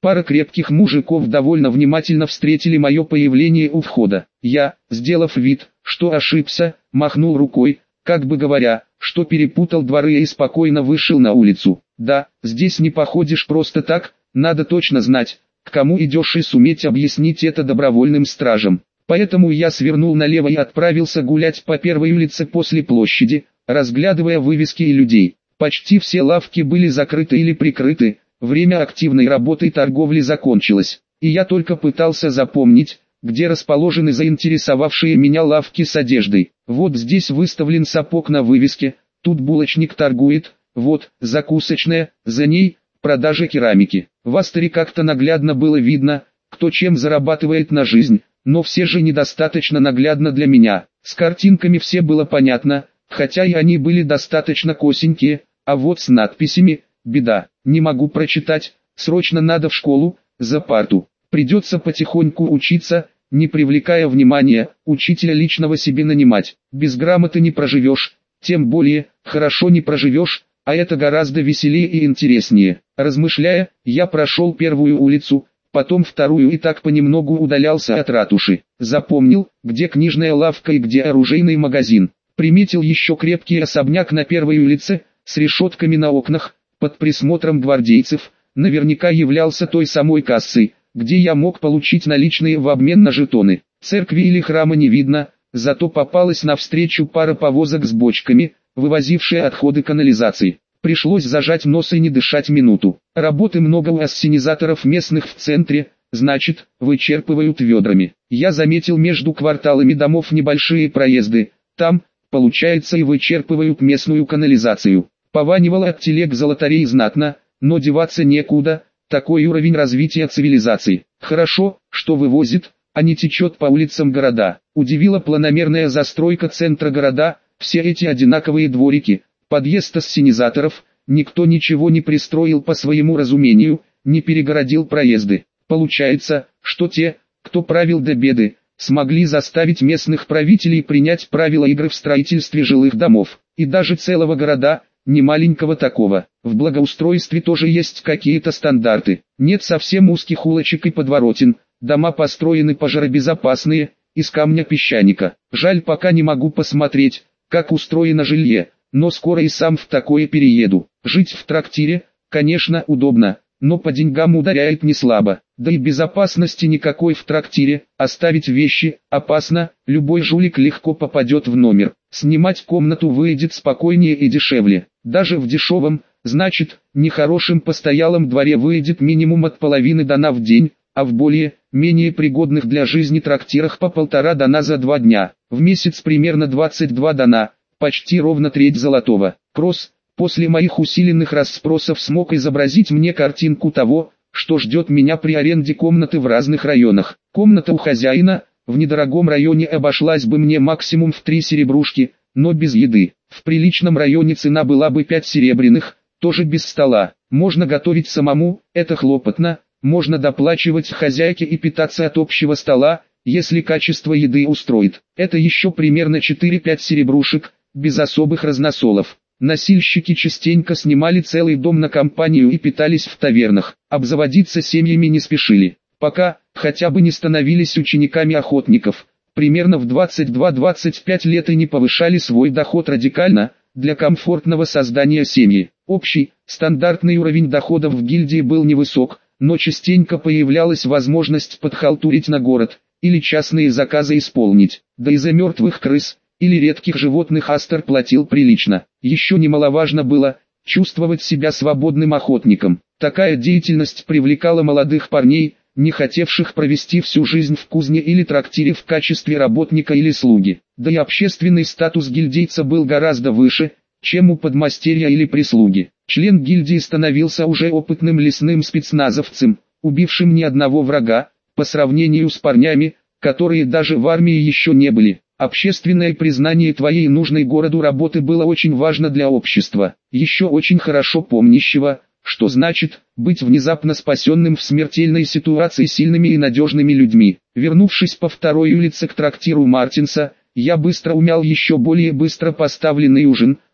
Пара крепких мужиков довольно внимательно встретили мое появление у входа. Я, сделав вид, что ошибся, махнул рукой, как бы говоря, что перепутал дворы, и спокойно вышел на улицу. Да, здесь не походишь просто так, надо точно знать, к кому идешь, и суметь объяснить это добровольным стражам. Поэтому я свернул налево и отправился гулять по первой улице после площади, разглядывая вывески и людей. Почти все лавки были закрыты или прикрыты, время активной работы и торговли закончилось, и я только пытался запомнить, где расположены заинтересовавшие меня лавки с одеждой. Вот здесь выставлен сапог на вывеске, тут булочник торгует, вот, закусочная, за ней, продажа керамики. В Астере как-то наглядно было видно, кто чем зарабатывает на жизнь, но все же недостаточно наглядно для меня. С картинками все было понятно, хотя и они были достаточно косенькие, а вот с надписями – беда. Не могу прочитать, срочно надо в школу, за парту. Придется потихоньку учиться, не привлекая внимания, учителя личного себе нанимать. Без грамоты не проживешь, тем более, хорошо не проживешь, а это гораздо веселее и интереснее. Размышляя, я прошел первую улицу, потом вторую и так понемногу удалялся от ратуши. Запомнил, где книжная лавка и где оружейный магазин. Приметил еще крепкий особняк на первой улице, с решетками на окнах, под присмотром гвардейцев, наверняка являлся той самой кассой, где я мог получить наличные в обмен на жетоны. Церкви или храма не видно, зато попалась навстречу пара повозок с бочками, вывозившие отходы канализации. Пришлось зажать нос и не дышать минуту. Работы много у ассенизаторов местных в центре, значит, вычерпывают ведрами. Я заметил между кварталами домов небольшие проезды, там, получается, и вычерпывают местную канализацию. Пованивало от телег золотарей знатно, но деваться некуда, такой уровень развития цивилизации. Хорошо, что вывозит, а не течет по улицам города. Удивила планомерная застройка центра города, все эти одинаковые дворики, подъезд ассенизаторов, никто ничего не пристроил по своему разумению, не перегородил проезды. Получается, что те, кто правил до беды, смогли заставить местных правителей принять правила игры в строительстве жилых домов, и даже целого города, не маленького такого. В благоустройстве тоже есть какие-то стандарты. Нет совсем узких улочек и подворотен, дома построены пожаробезопасные, из камня-песчаника. Жаль, пока не могу посмотреть, как устроено жилье, но скоро и сам в такое перееду. Жить в трактире, конечно, удобно, но по деньгам ударяет не слабо. Да и безопасности никакой в трактире, оставить вещи опасно, любой жулик легко попадет в номер. Снимать комнату выйдет спокойнее и дешевле. Даже в дешевом, значит, нехорошем постоялом дворе выйдет минимум от половины дана в день, а в более, менее пригодных для жизни трактирах по полтора дана за два дня. В месяц примерно двадцать два дана, почти ровно треть золотого. Кросс, после моих усиленных расспросов, смог изобразить мне картинку того, что ждет меня при аренде комнаты в разных районах. Комната у хозяина, в недорогом районе, обошлась бы мне максимум в три серебрушки, но без еды. В приличном районе цена была бы пять серебряных, тоже без стола. Можно готовить самому, это хлопотно, можно доплачивать хозяйке и питаться от общего стола, если качество еды устроит. Это еще примерно четыре-пять серебрушек, без особых разносолов. Носильщики частенько снимали целый дом на компанию и питались в тавернах. Обзаводиться семьями не спешили, пока хотя бы не становились учениками охотников. Примерно в двадцать два — двадцать пять лет и не повышали свой доход радикально, для комфортного создания семьи. Общий, стандартный уровень доходов в гильдии был невысок, но частенько появлялась возможность подхалтурить на город, или частные заказы исполнить. Да и за мертвых крыс, или редких животных Астер платил прилично. Еще немаловажно было чувствовать себя свободным охотником. Такая деятельность привлекала молодых парней, не хотевших провести всю жизнь в кузне или трактире в качестве работника или слуги. Да и общественный статус гильдейца был гораздо выше, чем у подмастерья или прислуги. Член гильдии становился уже опытным лесным спецназовцем, убившим ни одного врага, по сравнению с парнями, которые даже в армии еще не были. Общественное признание твоей нужной городу работы было очень важно для общества, еще очень хорошо помнящего, что значит быть внезапно спасенным в смертельной ситуации сильными и надежными людьми. Вернувшись по второй улице к трактиру Мартинса, я быстро умял еще более быстро поставленный ужин,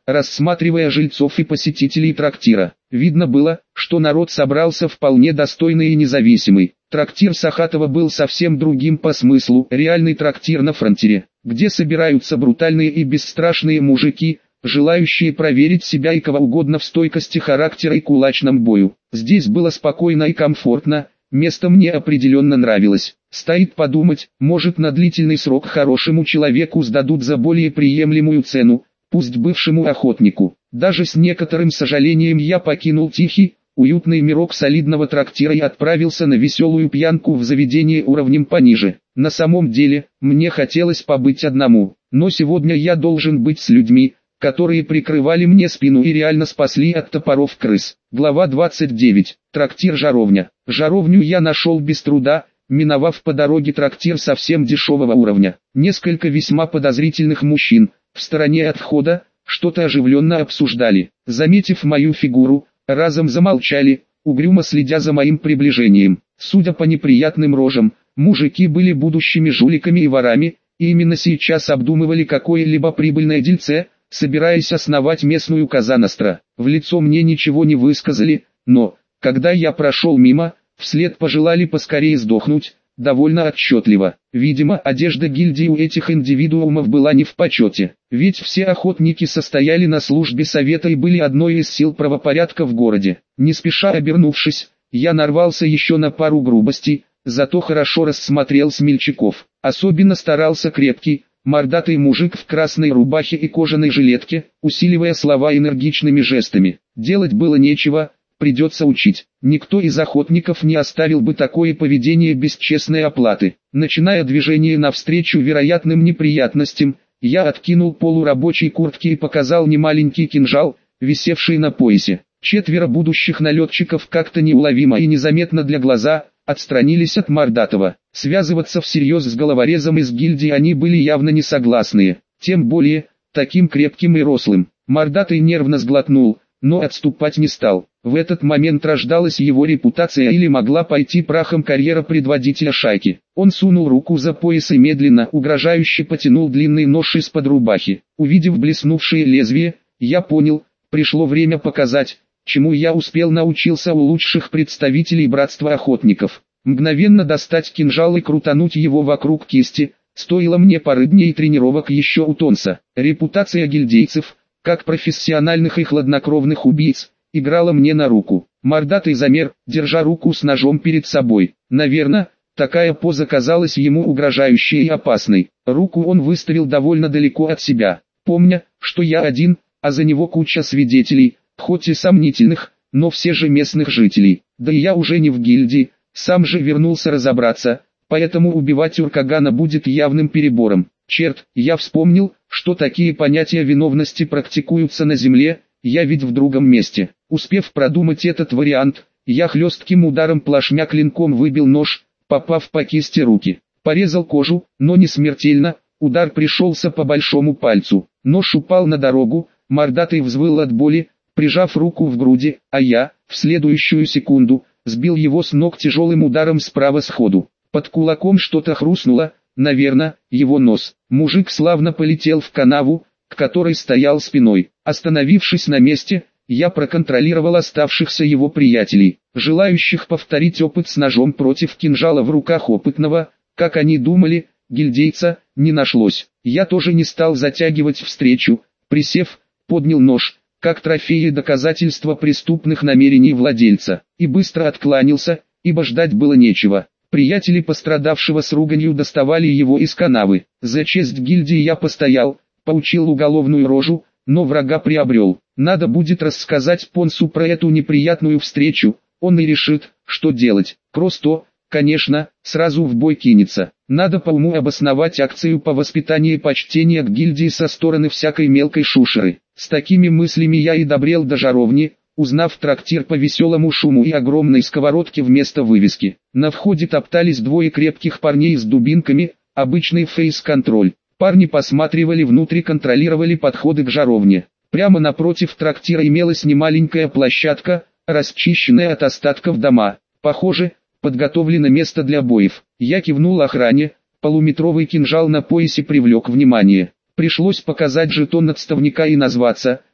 рассматривая жильцов и посетителей трактира. Видно было, что народ собрался вполне достойный и независимый. Трактир Сахатова был совсем другим по смыслу, реальный трактир на фронтире, где собираются брутальные и бесстрашные мужики, желающие проверить себя и кого угодно в стойкости характера и кулачном бою. Здесь было спокойно и комфортно, место мне определенно нравилось. Стоит подумать, может на длительный срок хорошему человеку сдадут за более приемлемую цену, пусть бывшему охотнику. Даже с некоторым сожалением я покинул тихий, уютный мирок солидного трактира и отправился на веселую пьянку в заведение уровнем пониже. На самом деле, мне хотелось побыть одному, но сегодня я должен быть с людьми, которые прикрывали мне спину и реально спасли от топоров крыс. Глава двадцать девять. Трактир Жаровня. Жаровню я нашел без труда, миновав по дороге трактир совсем дешевого уровня. Несколько весьма подозрительных мужчин, в стороне от входа, что-то оживленно обсуждали. Заметив мою фигуру, разом замолчали, угрюмо следя за моим приближением. Судя по неприятным рожам, мужики были будущими жуликами и ворами, и именно сейчас обдумывали какое-либо прибыльное дельце, собираясь основать местную Коза-Ностра. В лицо мне ничего не высказали, но, когда я прошел мимо, вслед пожелали поскорее сдохнуть, довольно отчетливо. Видимо, одежда гильдии у этих индивидуумов была не в почете, ведь все охотники состояли на службе совета и были одной из сил правопорядка в городе. Не спеша обернувшись, я нарвался еще на пару грубостей, зато хорошо рассмотрел смельчаков. Особенно старался крепкий, мордатый мужик в красной рубахе и кожаной жилетке, усиливая слова энергичными жестами. Делать было нечего, придется учить. Никто из охотников не оставил бы такое поведение без честной оплаты. Начиная движение навстречу вероятным неприятностям, я откинул полу рабочей куртки и показал немаленький кинжал, висевший на поясе. Четверо будущих налетчиков как-то неуловимо и незаметно для глаза отстранились от Мордатого. Связываться всерьез с головорезом из гильдии они были явно не согласны, тем более, таким крепким и рослым. Мордатый нервно сглотнул, но отступать не стал. В этот момент рождалась его репутация или могла пойти прахом карьера предводителя шайки. Он сунул руку за пояс и медленно, угрожающе потянул длинный нож из-под рубахи. Увидев блеснувшее лезвие, я понял, пришло время показать, чему я успел научился у лучших представителей братства охотников. Мгновенно достать кинжал и крутануть его вокруг кисти, стоило мне пары дней тренировок еще у Тонса. Репутация гильдейцев, как профессиональных и хладнокровных убийц, играла мне на руку. Мордатый замер, держа руку с ножом перед собой. Наверное, такая поза казалась ему угрожающей и опасной. Руку он выставил довольно далеко от себя, помня, что я один, а за него куча свидетелей, хоть и сомнительных, но все же местных жителей. Да и я уже не в гильдии, сам же вернулся разобраться, поэтому убивать Уркагана будет явным перебором. Черт, я вспомнил, что такие понятия виновности практикуются на земле, я ведь в другом месте. Успев продумать этот вариант, я хлестким ударом плашмя клинком выбил нож, попав по кисти руки. Порезал кожу, но не смертельно, удар пришелся по большому пальцу. Нож упал на дорогу, Мордатый взвыл от боли, прижав руку в груди, а я, в следующую секунду, сбил его с ног тяжелым ударом справа сходу. Под кулаком что-то хрустнуло, наверное, его нос. Мужик славно полетел в канаву, к которой стоял спиной. Остановившись на месте, я проконтролировал оставшихся его приятелей. Желающих повторить опыт с ножом против кинжала в руках опытного, как они думали, гильдейца, не нашлось. Я тоже не стал затягивать встречу, присев, поднял нож, как трофей и доказательство преступных намерений владельца, и быстро откланялся, ибо ждать было нечего. Приятели пострадавшего с руганью доставали его из канавы. За честь гильдии я постоял, поучил уголовную рожу, но врага приобрел. Надо будет рассказать Понсу про эту неприятную встречу, он и решит, что делать. Кросто, конечно, сразу в бой кинется. Надо по уму обосновать акцию по воспитанию почтения к гильдии со стороны всякой мелкой шушеры. С такими мыслями я и добрел до жаровни, узнав трактир по веселому шуму и огромной сковородке вместо вывески. На входе топтались двое крепких парней с дубинками, обычный фейс-контроль. Парни посматривали внутрь, контролировали подходы к жаровне. Прямо напротив трактира имелась немаленькая площадка, расчищенная от остатков дома. Похоже, подготовлено место для боев. Я кивнул охране, полуметровый кинжал на поясе привлек внимание. Пришлось показать жетон отставника и назваться,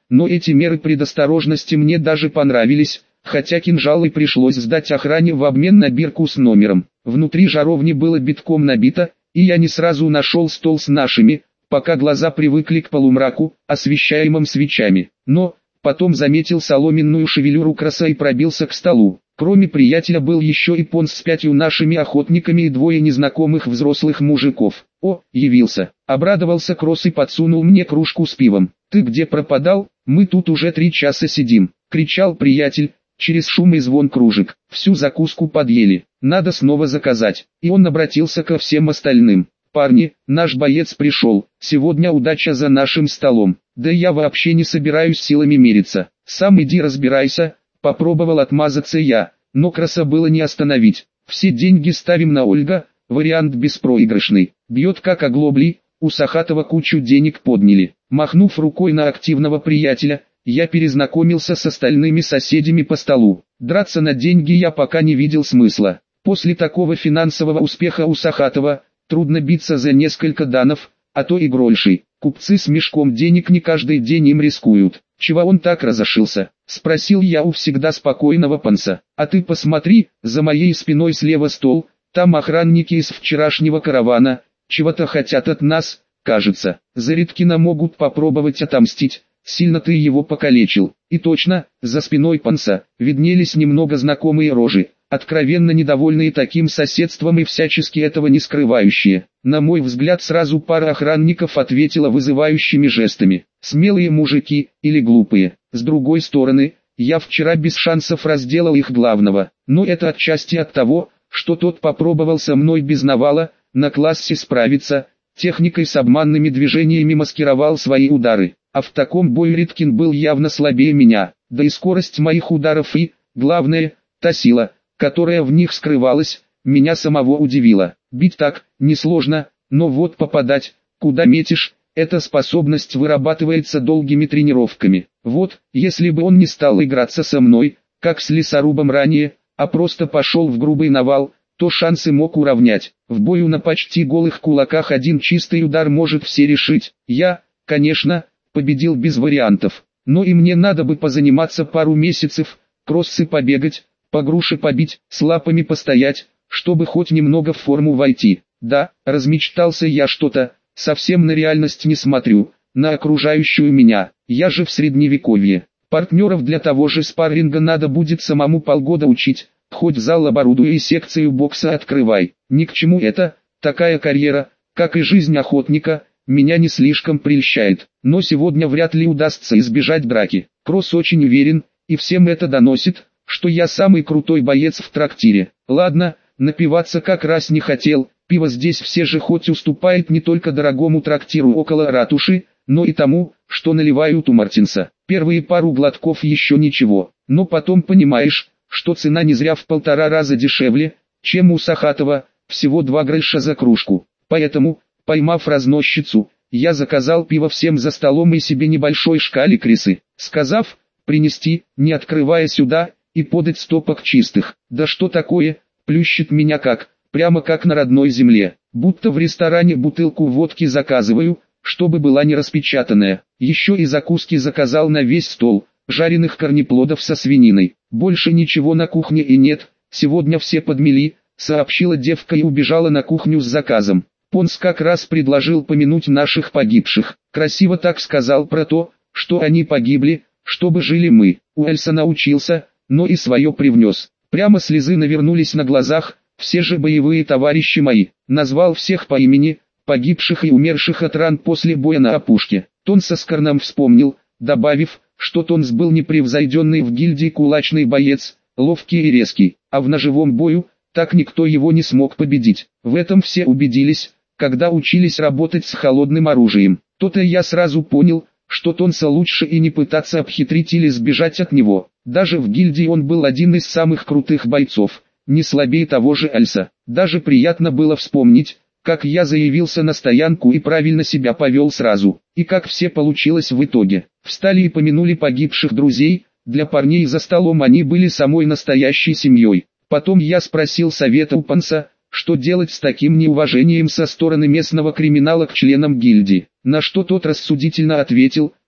но эти меры предосторожности мне даже понравились, хотя кинжалы пришлось сдать охране в обмен на бирку с номером. Внутри жаровни было битком набито, и я не сразу нашел стол с нашими, пока глаза привыкли к полумраку, освещаемым свечами. Но, потом заметил соломенную шевелюру Кроса и пробился к столу. Кроме приятеля был еще и Понс с пятью нашими охотниками и двое незнакомых взрослых мужиков. «О, явился!» — обрадовался Кросс и подсунул мне кружку с пивом. «Ты где пропадал? Мы тут уже три часа сидим!» — кричал приятель, через шум и звон кружек. «Всю закуску подъели, надо снова заказать». И он обратился ко всем остальным. «Парни, наш боец пришел, сегодня удача за нашим столом. Да я вообще не собираюсь силами мириться. Сам иди разбирайся». Попробовал отмазаться я, но Кросса было не остановить. «Все деньги ставим на Ольга, вариант беспроигрышный. Бьет как оглобли, у Сахатова кучу денег подняли». Махнув рукой на активного приятеля, я перезнакомился с остальными соседями по столу. Драться на деньги я пока не видел смысла. После такого финансового успеха у Сахатова, трудно биться за несколько данов, а то и грошей. Купцы с мешком денег не каждый день им рискуют. «Чего он так разошился?» — спросил я у всегда спокойного Понса. «А ты посмотри, за моей спиной слева стол, там охранники из вчерашнего каравана, чего-то хотят от нас, кажется. За Редкина могут попробовать отомстить, сильно ты его покалечил». И точно, за спиной Понса виднелись немного знакомые рожи, откровенно недовольные таким соседством и всячески этого не скрывающие. На мой взгляд сразу пара охранников ответила вызывающими жестами. Смелые мужики, или глупые. С другой стороны, я вчера без шансов разделал их главного, но это отчасти от того, что тот попробовал со мной без навала, на классе справиться, техникой с обманными движениями маскировал свои удары, а в таком бою Редкин был явно слабее меня, да и скорость моих ударов и, главное, та сила, которая в них скрывалась, меня самого удивила. Бить так, несложно, но вот попадать, куда метишь, эта способность вырабатывается долгими тренировками. Вот, если бы он не стал играться со мной, как с лесорубом ранее, а просто пошел в грубый навал, то шансы мог уравнять. В бою на почти голых кулаках один чистый удар может все решить. Я, конечно, победил без вариантов, но и мне надо бы позаниматься пару месяцев, кроссы побегать, по груше побить, с лапами постоять, чтобы хоть немного в форму войти. Да, размечтался я что-то, совсем на реальность не смотрю, на окружающую меня, я же в средневековье. Партнеров для того же спарринга надо будет самому полгода учить, хоть зал оборудуй и секцию бокса открывай. Ни к чему это, такая карьера, как и жизнь охотника, меня не слишком прельщает. Но сегодня вряд ли удастся избежать драки. Кросс очень уверен, и всем это доносит, что я самый крутой боец в трактире. Ладно, напиваться как раз не хотел, пиво здесь все же хоть уступает не только дорогому трактиру около ратуши, но и тому, что наливают у Мартинса. Первые пару глотков еще ничего, но потом понимаешь, что цена не зря в полтора раза дешевле, чем у Сахатова, всего два гроша за кружку. Поэтому, поймав разносчицу, я заказал пиво всем за столом и себе небольшой шкалик рисы, сказав, принести, не открывая сюда, и подать стопок чистых. Да что такое, плющит меня как, прямо как на родной земле, будто в ресторане бутылку водки заказываю, чтобы была не распечатанная. Еще и закуски заказал на весь стол, жареных корнеплодов со свининой. Больше ничего на кухне и нет, сегодня все подмели, сообщила девка и убежала на кухню с заказом. Понс как раз предложил помянуть наших погибших. Красиво так сказал про то, что они погибли, чтобы жили мы. Уэльса научился, но и свое привнес. Прямо слезы навернулись на глазах, все же боевые товарищи мои. Назвал всех по имени, погибших и умерших от ран после боя на опушке. Тонса с Корном вспомнил, добавив, что Тонс был непревзойденный в гильдии кулачный боец, ловкий и резкий, а в ножевом бою, так никто его не смог победить. В этом все убедились, когда учились работать с холодным оружием. То-то я сразу понял, что Тонса лучше и не пытаться обхитрить или сбежать от него. Даже в гильдии он был один из самых крутых бойцов, не слабее того же Альса. Даже приятно было вспомнить, как я заявился на стоянку и правильно себя повел сразу, и как все получилось в итоге. Встали и помянули погибших друзей, для парней за столом они были самой настоящей семьей. Потом я спросил совета у Понса, что делать с таким неуважением со стороны местного криминала к членам гильдии, на что тот рассудительно ответил,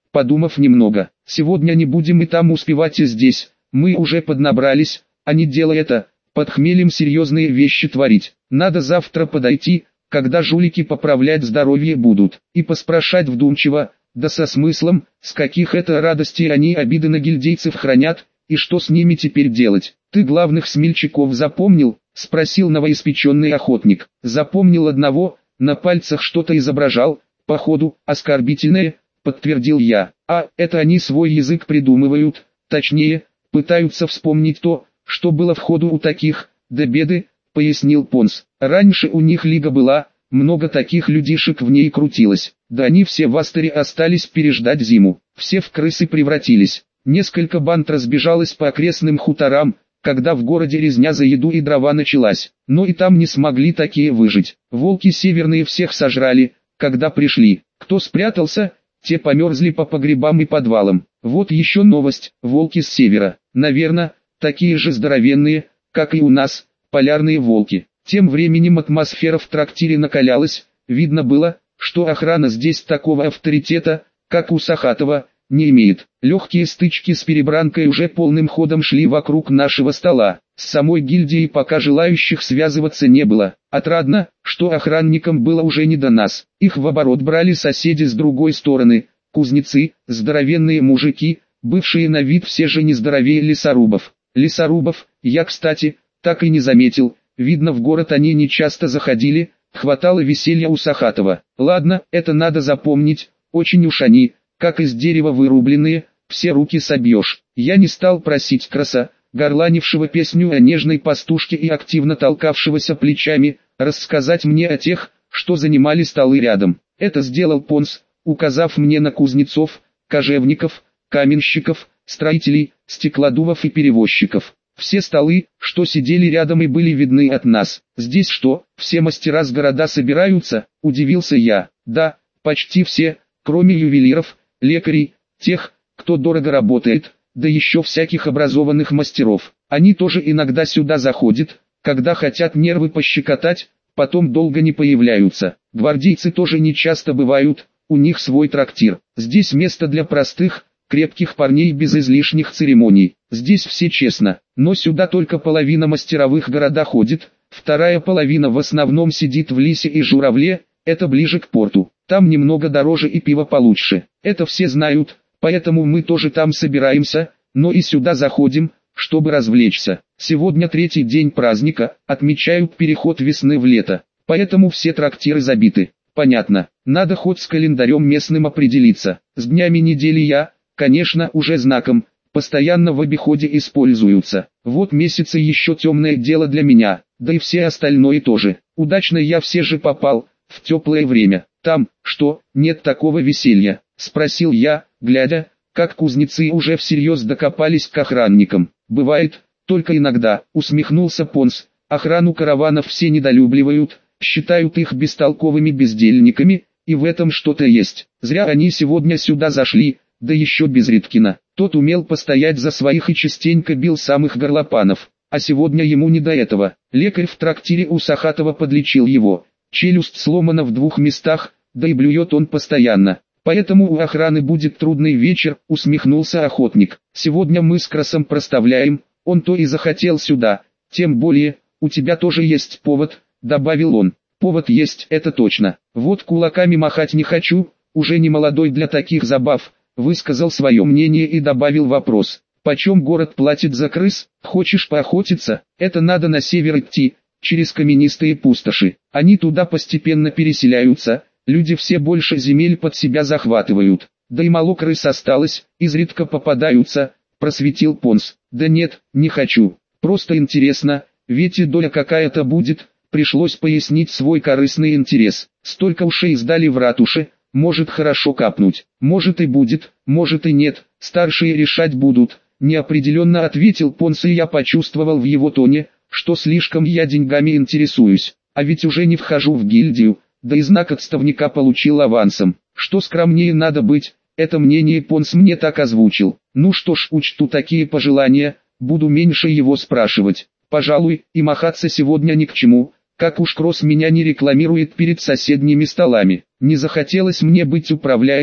подумав немного. Сегодня не будем и там успевать и здесь, мы уже поднабрались, а не дело это, под хмелем серьезные вещи творить. Надо завтра подойти, когда жулики поправлять здоровье будут, и поспрашать вдумчиво, да со смыслом, с каких это радостей они обиды на гильдейцев хранят, и что с ними теперь делать. Ты главных смельчаков запомнил? Спросил новоиспеченный охотник. Запомнил одного, на пальцах что-то изображал, походу, оскорбительное, подтвердил я. А, это они свой язык придумывают, точнее, пытаются вспомнить то, что было в ходу у таких, да беды, пояснил Понс. Раньше у них лига была, много таких людишек в ней крутилось, да они все в Астере остались переждать зиму, все в крысы превратились. Несколько банд разбежалось по окрестным хуторам, когда в городе резня за еду и дрова началась, но и там не смогли такие выжить. Волки северные всех сожрали, когда пришли. Кто спрятался, те померзли по погребам и подвалам. Вот еще новость, волки с севера, наверное, такие же здоровенные, как и у нас, полярные волки. Тем временем атмосфера в трактире накалялась, видно было, что охрана здесь такого авторитета, как у Сахатова, не имеет. Легкие стычки с перебранкой уже полным ходом шли вокруг нашего стола. С самой гильдией пока желающих связываться не было. Отрадно, что охранникам было уже не до нас. Их в оборот брали соседи с другой стороны, кузнецы, здоровенные мужики, бывшие на вид все же не здоровее лесорубов. Лесорубов, я, кстати, так и не заметил, видно в город они не часто заходили, хватало веселья у Сахатова. Ладно, это надо запомнить, очень уж они, как из дерева вырубленные, все руки собьешь. Я не стал просить Краса, горланившего песню о нежной пастушке и активно толкавшегося плечами, рассказать мне о тех, что занимали столы рядом. Это сделал Понс, указав мне на кузнецов, кожевников, каменщиков, строителей, стеклодувов и перевозчиков. Все столы, что сидели рядом и были видны от нас. Здесь что, все мастера с города собираются? Удивился я. Да, почти все, кроме ювелиров, лекарей, тех, кто дорого работает, да еще всяких образованных мастеров. Они тоже иногда сюда заходят, когда хотят нервы пощекотать, потом долго не появляются. Гвардейцы тоже не часто бывают, у них свой трактир. Здесь место для простых, крепких парней без излишних церемоний. Здесь все честно, но сюда только половина мастеровых города ходит, вторая половина в основном сидит в Лисе и Журавле, это ближе к порту. Там немного дороже и пиво получше. Это все знают, поэтому мы тоже там собираемся, но и сюда заходим, чтобы развлечься. Сегодня третий день праздника, отмечают переход весны в лето, поэтому все трактиры забиты. Понятно, надо хоть с календарем местным определиться. С днями недели я, конечно, уже знаком, постоянно в обиходе используются. Вот месяцы еще темное дело для меня, да и все остальное тоже. Удачно я все же попал, в теплое время. Там, что, нет такого веселья? Спросил я, глядя, как кузнецы уже всерьез докопались к охранникам. Бывает, только иногда, усмехнулся Понс. Охрану караванов все недолюбливают, считают их бестолковыми бездельниками, и в этом что-то есть. Зря они сегодня сюда зашли, да еще без Риткина. Тот умел постоять за своих и частенько бил самых горлопанов, а сегодня ему не до этого. Лекарь в трактире у Сахатова подлечил его. Челюсть сломана в двух местах, да и блюет он постоянно. Поэтому у охраны будет трудный вечер, усмехнулся охотник. Сегодня мы с Красом проставляем, он то и захотел сюда. Тем более, у тебя тоже есть повод, добавил он. Повод есть, это точно. Вот кулаками махать не хочу, уже не молодой для таких забав, высказал свое мнение и добавил вопрос. Почем город платит за крыс? Хочешь поохотиться? Это надо на север идти, через каменистые пустоши. Они туда постепенно переселяются, люди все больше земель под себя захватывают. Да и мало крыс осталось, изредка попадаются, просветил Понс. Да нет, не хочу. Просто интересно, ведь и доля какая-то будет, пришлось пояснить свой корыстный интерес. Столько ушей сдали в ратуше, может хорошо капнуть, может и будет, может и нет, старшие решать будут. Неопределенно ответил Понс, и я почувствовал в его тоне, что слишком я деньгами интересуюсь, а ведь уже не вхожу в гильдию, да и знак отставника получил авансом. Что скромнее надо быть, это мнение Понс мне так озвучил. Ну что ж, учту такие пожелания, буду меньше его спрашивать. Пожалуй, и махаться сегодня ни к чему, как уж Кросс меня не рекламирует перед соседними столами. Не захотелось мне быть управляемым,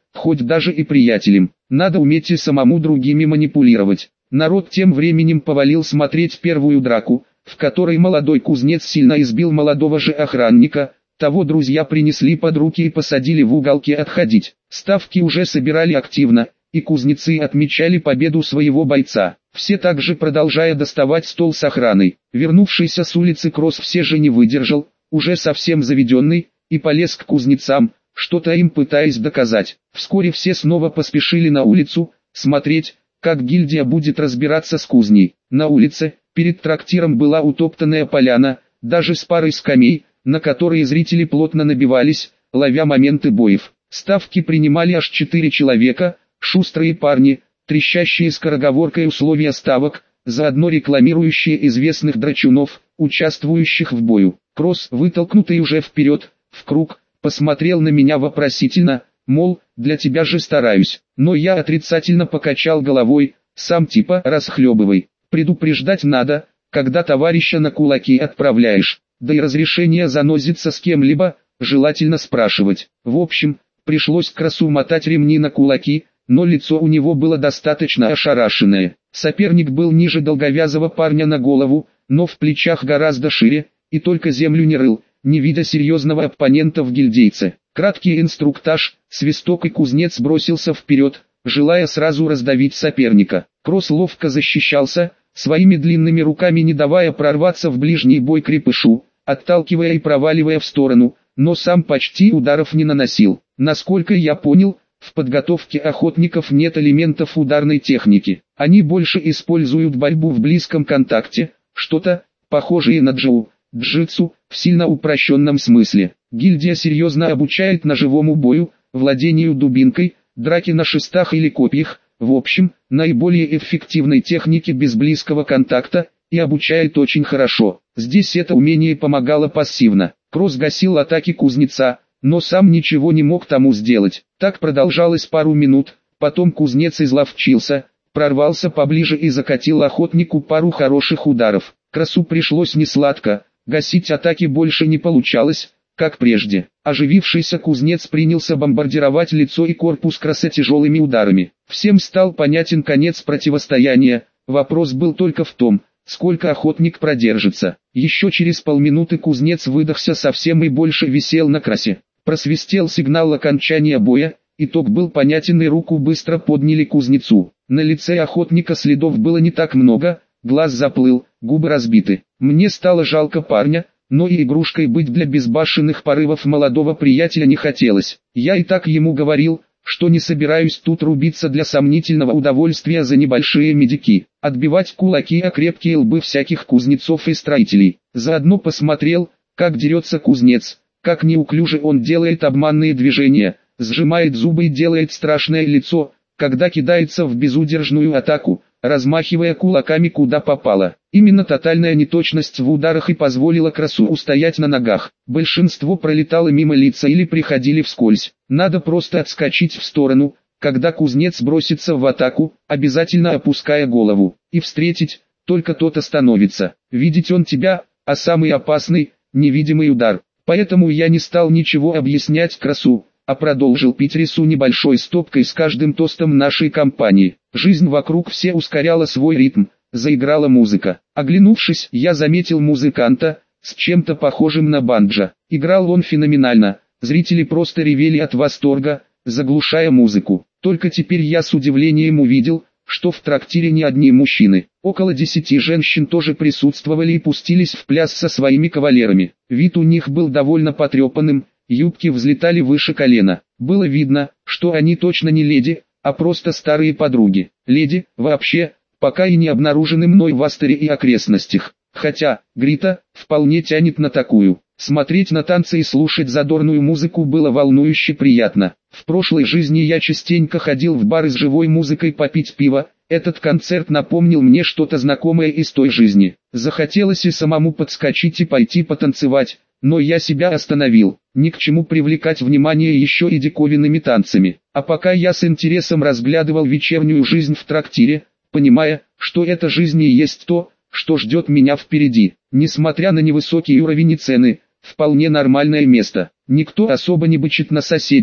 хоть даже и приятелем. Надо уметь и самому другими манипулировать. Народ тем временем повалил смотреть первую драку, в которой молодой кузнец сильно избил молодого же охранника. Того друзья принесли под руки и посадили в уголке отходить. Ставки уже собирали активно, и кузнецы отмечали победу своего бойца. Все также продолжая доставать стол с охраной. Вернувшийся с улицы Кросс все же не выдержал, уже совсем заведенный, и полез к кузнецам, что-то им пытаясь доказать. Вскоре все снова поспешили на улицу, смотреть, как гильдия будет разбираться с кузней. На улице, перед трактиром была утоптанная поляна, даже с парой скамей, на которые зрители плотно набивались, ловя моменты боев. Ставки принимали аж четыре человека, шустрые парни, трещащие скороговоркой условия ставок, заодно рекламирующие известных драчунов, участвующих в бою. Кросс, вытолкнутый уже вперед, в круг, посмотрел на меня вопросительно, мол, для тебя же стараюсь. Но я отрицательно покачал головой, сам типа расхлебывай. Предупреждать надо, когда товарища на кулаки отправляешь, да и разрешение занозиться с кем-либо, желательно спрашивать. В общем, пришлось Кроссу мотать ремни на кулаки, но лицо у него было достаточно ошарашенное. Соперник был ниже долговязого парня на голову, но в плечах гораздо шире, и только землю не рыл, не видя серьезного оппонента в гильдейце. Краткий инструктаж, свисток и кузнец бросился вперед, желая сразу раздавить соперника. Кросс ловко защищался, своими длинными руками не давая прорваться в ближний бой крепышу, отталкивая и проваливая в сторону, но сам почти ударов не наносил. Насколько я понял, в подготовке охотников нет элементов ударной техники. Они больше используют борьбу в близком контакте, что-то похожее на джоу, джитсу, в сильно упрощенном смысле. Гильдия серьезно обучает ножевому бою, владению дубинкой, драке на шестах или копьях, в общем, наиболее эффективной технике без близкого контакта, и обучает очень хорошо. Здесь это умение помогало пассивно. Кросс гасил атаки кузнеца, но сам ничего не мог тому сделать. Так продолжалось пару минут, потом кузнец изловчился, прорвался поближе и закатил охотнику пару хороших ударов. Кроссу пришлось несладко, гасить атаки больше не получалось, как прежде. Оживившийся кузнец принялся бомбардировать лицо и корпус Кросса тяжелыми ударами. Всем стал понятен конец противостояния, вопрос был только в том, сколько охотник продержится. Еще через полминуты кузнец выдохся совсем и больше висел на Кроссе. Просвистел сигнал окончания боя, итог был понятен и руку быстро подняли кузнецу. На лице охотника следов было не так много, глаз заплыл, губы разбиты. Мне стало жалко парня, но и игрушкой быть для безбашенных порывов молодого приятеля не хотелось. Я и так ему говорил, что не собираюсь тут рубиться для сомнительного удовольствия за небольшие медики, отбивать кулаки о крепкие лбы всяких кузнецов и строителей. Заодно посмотрел, как дерется кузнец, как неуклюже он делает обманные движения, сжимает зубы и делает страшное лицо, когда кидается в безудержную атаку, размахивая кулаками куда попало. Именно тотальная неточность в ударах и позволила Кроссу устоять на ногах. Большинство пролетало мимо лица или приходили вскользь. Надо просто отскочить в сторону, когда кузнец бросится в атаку, обязательно опуская голову, и встретить, только тот остановится. Видеть он тебя, а самый опасный, невидимый удар. Поэтому я не стал ничего объяснять Кроссу, а продолжил пить рису небольшой стопкой с каждым тостом нашей компании. Жизнь вокруг все ускоряла свой ритм, заиграла музыка. Оглянувшись, я заметил музыканта, с чем-то похожим на банджо. Играл он феноменально, зрители просто ревели от восторга, заглушая музыку. Только теперь я с удивлением увидел, что в трактире не одни мужчины. Около десяти женщин тоже присутствовали и пустились в пляс со своими кавалерами. Вид у них был довольно потрепанным, юбки взлетали выше колена. Было видно, что они точно не леди, а просто старые подруги. Леди, вообще, пока и не обнаружены мной в Астере и окрестностях. Хотя, Грита, вполне тянет на такую. Смотреть на танцы и слушать задорную музыку было волнующе приятно. В прошлой жизни я частенько ходил в бары с живой музыкой попить пиво. Этот концерт напомнил мне что-то знакомое из той жизни. Захотелось и самому подскочить и пойти потанцевать, но я себя остановил. Ни к чему привлекать внимание еще и диковинными танцами. А пока я с интересом разглядывал вечернюю жизнь в трактире, понимая, что эта жизнь и есть то, что ждет меня впереди. Несмотря на невысокий уровень и цены, вполне нормальное место. Никто особо не бычит на соседей,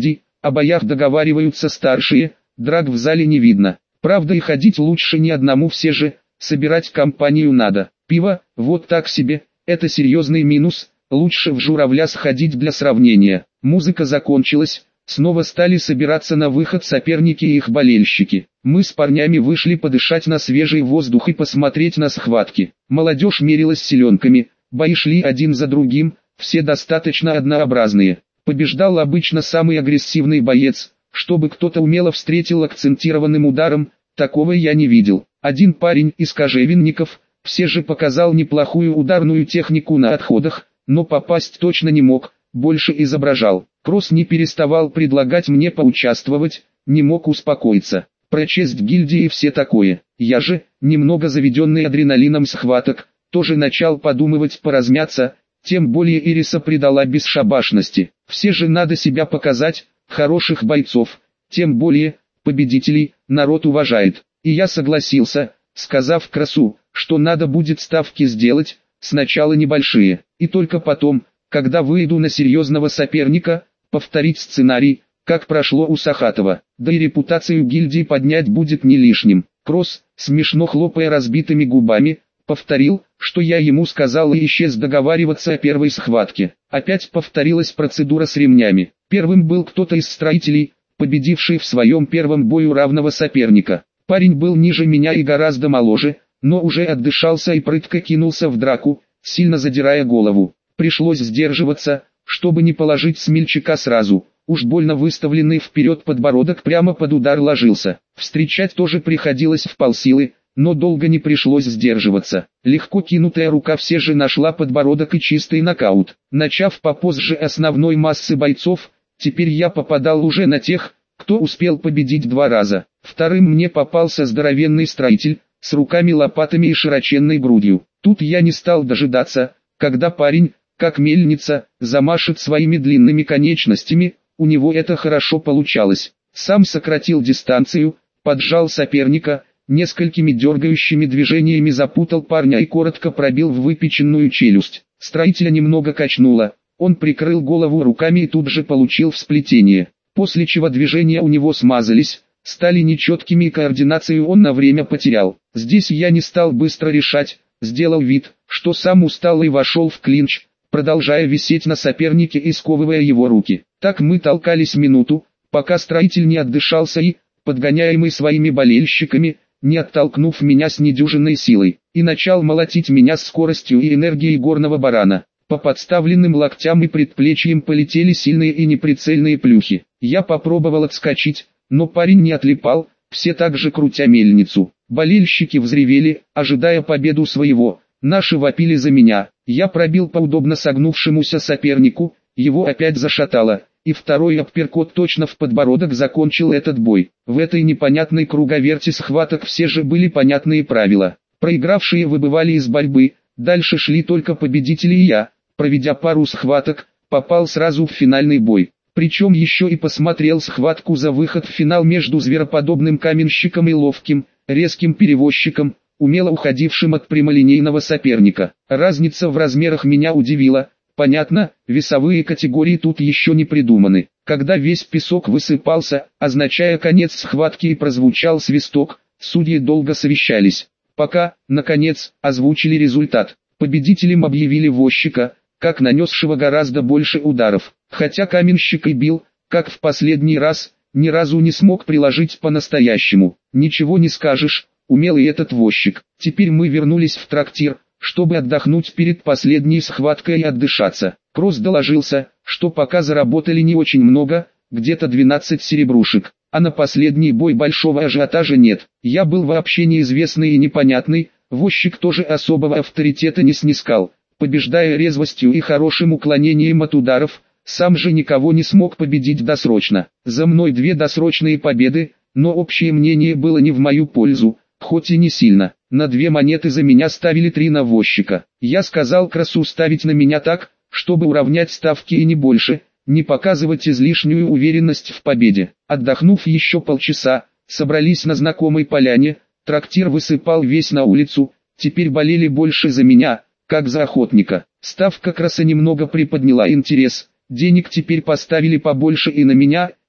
о боях договариваются старшие, драк в зале не видно. Правда, и ходить лучше не одному, все же, собирать компанию надо. Пиво, вот так себе, это серьезный минус, лучше в журавля сходить для сравнения. Музыка закончилась, снова стали собираться на выход соперники и их болельщики. Мы с парнями вышли подышать на свежий воздух и посмотреть на схватки. Молодежь мерилась силенками, бои шли один за другим, все достаточно однообразные. Побеждал обычно самый агрессивный боец, чтобы кто-то умело встретил акцентированным ударом, такого я не видел. Один парень из кожевенников все же показал неплохую ударную технику на отходах, но попасть точно не мог, больше изображал. Кросс не переставал предлагать мне поучаствовать, не мог успокоиться. Про честь гильдии и все такое. Я же, немного заведенный адреналином схваток, тоже начал подумывать поразмяться, тем более Ириса придала бесшабашности. Все же надо себя показать, хороших бойцов, тем более, победителей, народ уважает. И я согласился, сказав Кроссу, что надо будет ставки сделать, сначала небольшие, и только потом, когда выйду на серьезного соперника, повторить сценарий, как прошло у Сахатова. Да и репутацию гильдии поднять будет не лишним. Кросс, смешно хлопая разбитыми губами, повторил, что я ему сказал, и исчез договариваться о первой схватке. Опять повторилась процедура с ремнями. Первым был кто-то из строителей, победивший в своем первом бою равного соперника. Парень был ниже меня и гораздо моложе, но уже отдышался и прытко кинулся в драку, сильно задирая голову. Пришлось сдерживаться, чтобы не положить смельчака сразу. Уж больно выставленный вперед подбородок прямо под удар ложился. Встречать тоже приходилось вполсилы, но долго не пришлось сдерживаться. Легко кинутая рука все же нашла подбородок и чистый нокаут. Начав попозже основной массы бойцов, теперь я попадал уже на тех, кто успел победить два раза. Вторым мне попался здоровенный строитель, с руками-лопатами и широченной грудью. Тут я не стал дожидаться, когда парень, как мельница, замашет своими длинными конечностями, у него это хорошо получалось. Сам сократил дистанцию, поджал соперника, несколькими дергающими движениями запутал парня и коротко пробил в выпеченную челюсть. Строителя немного качнуло, он прикрыл голову руками и тут же получил всплетение, после чего движения у него смазались, стали нечеткими и координацию он на время потерял. Здесь я не стал быстро решать, сделал вид, что сам устал и вошел в клинч, продолжая висеть на сопернике и сковывая его руки. Так мы толкались минуту, пока строитель не отдышался и, подгоняемый своими болельщиками, не оттолкнув меня с недюжинной силой, и начал молотить меня с скоростью и энергией горного барана. По подставленным локтям и предплечьям полетели сильные и неприцельные плюхи. Я попробовал отскочить, но парень не отлипал, все так же крутя мельницу. Болельщики взревели, ожидая победу своего. Наши вопили за меня. Я пробил по удобно согнувшемуся сопернику, его опять зашатало, и второй апперкот точно в подбородок закончил этот бой. В этой непонятной круговерти схваток все же были понятные правила. Проигравшие выбывали из борьбы, дальше шли только победители, и я, проведя пару схваток, попал сразу в финальный бой. Причем еще и посмотрел схватку за выход в финал между звероподобным каменщиком и ловким, резким перевозчиком, умело уходившим от прямолинейного соперника. Разница в размерах меня удивила. Понятно, весовые категории тут еще не придуманы. Когда весь песок высыпался, означая конец схватки, и прозвучал свисток, судьи долго совещались. Пока, наконец, озвучили результат. Победителем объявили возчика, как нанесшего гораздо больше ударов. Хотя каменщик и бил, как в последний раз, ни разу не смог приложить по-настоящему. Ничего не скажешь, умелый этот возчик. Теперь мы вернулись в трактир, чтобы отдохнуть перед последней схваткой и отдышаться. Кросс доложился, что пока заработали не очень много, где-то двенадцать серебрушек, а на последний бой большого ажиотажа нет. Я был вообще неизвестный и непонятный, возчик тоже особого авторитета не снискал, побеждая резвостью и хорошим уклонением от ударов, сам же никого не смог победить досрочно. За мной две досрочные победы, но общее мнение было не в мою пользу, хоть и не сильно. На две монеты за меня ставили три навозчика. Я сказал Кроссу ставить на меня так, чтобы уравнять ставки и не больше, не показывать излишнюю уверенность в победе. Отдохнув еще полчаса, собрались на знакомой поляне, трактир высыпал весь на улицу, теперь болели больше за меня, как за охотника. Ставка Кросса немного приподняла интерес, денег теперь поставили побольше и на меня,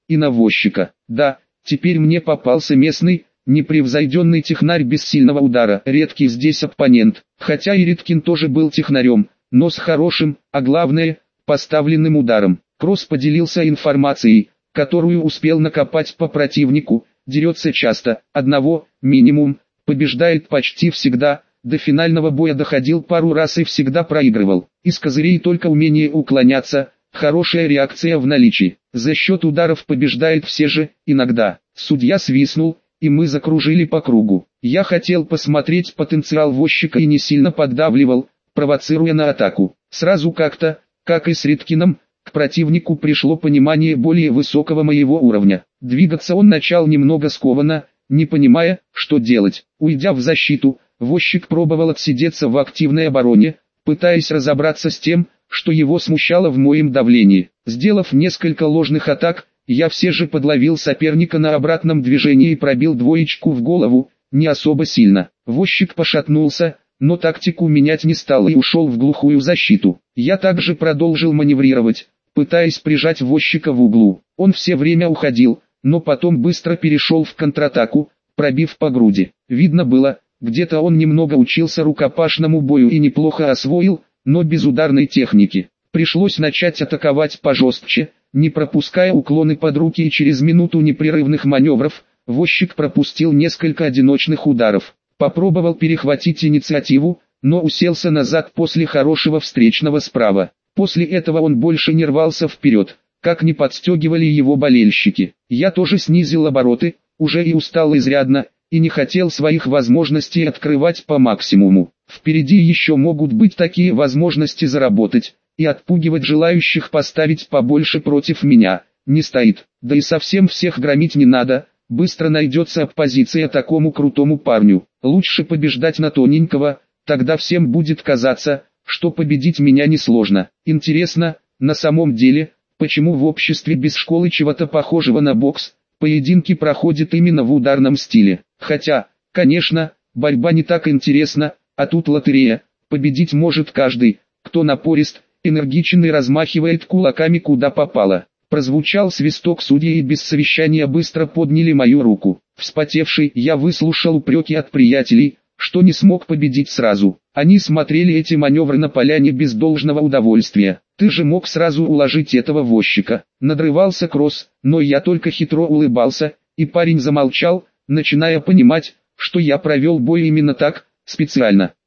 и навозчика. Да, теперь мне попался местный, непревзойденный технарь без сильного удара, редкий здесь оппонент. Хотя и Риткин тоже был технарем, но с хорошим, а главное, поставленным ударом. Кросс поделился информацией, которую успел накопать по противнику, дерется часто, одного, минимум, побеждает почти всегда, до финального боя доходил пару раз и всегда проигрывал. Из козырей только умение уклоняться, хорошая реакция в наличии. За счет ударов побеждает все же, иногда. Судья свистнул, и мы закружили по кругу. Я хотел посмотреть потенциал возчика и не сильно поддавливал, провоцируя на атаку. Сразу как-то, как и с Риткиным, к противнику пришло понимание более высокого моего уровня. Двигаться он начал немного скованно, не понимая, что делать. Уйдя в защиту, возчик пробовал отсидеться в активной обороне, пытаясь разобраться с тем, что его смущало в моем давлении. Сделав несколько ложных атак, я все же подловил соперника на обратном движении и пробил двоечку в голову, не особо сильно. Возчик пошатнулся, но тактику менять не стал и ушел в глухую защиту. Я также продолжил маневрировать, пытаясь прижать возчика в углу. Он все время уходил, но потом быстро перешел в контратаку, пробив по груди. Видно было, где-то он немного учился рукопашному бою и неплохо освоил, но без ударной техники. Пришлось начать атаковать пожестче, не пропуская уклоны под руки, и через минуту непрерывных маневров, возчик пропустил несколько одиночных ударов. Попробовал перехватить инициативу, но уселся назад после хорошего встречного справа. После этого он больше не рвался вперед, как не подстегивали его болельщики. Я тоже снизил обороты, уже и устал изрядно, и не хотел своих возможностей открывать по максимуму. Впереди еще могут быть такие возможности заработать, и отпугивать желающих поставить побольше против меня не стоит. Да и совсем всех громить не надо, быстро найдется оппозиция такому крутому парню. Лучше побеждать на тоненького, тогда всем будет казаться, что победить меня несложно. Интересно, на самом деле, почему в обществе без школы чего-то похожего на бокс, поединки проходят именно в ударном стиле. Хотя, конечно, борьба не так интересна, а тут лотерея, победить может каждый, кто напорист, энергичен и размахивает кулаками куда попало. Прозвучал свисток судьи, и без совещания быстро подняли мою руку. Вспотевший, я выслушал упреки от приятелей, что не смог победить сразу. Они смотрели эти маневры на поляне без должного удовольствия. Ты же мог сразу уложить этого возчика. Надрывался Кросс, но я только хитро улыбался, и парень замолчал, начиная понимать, что я провел бой именно так, специально.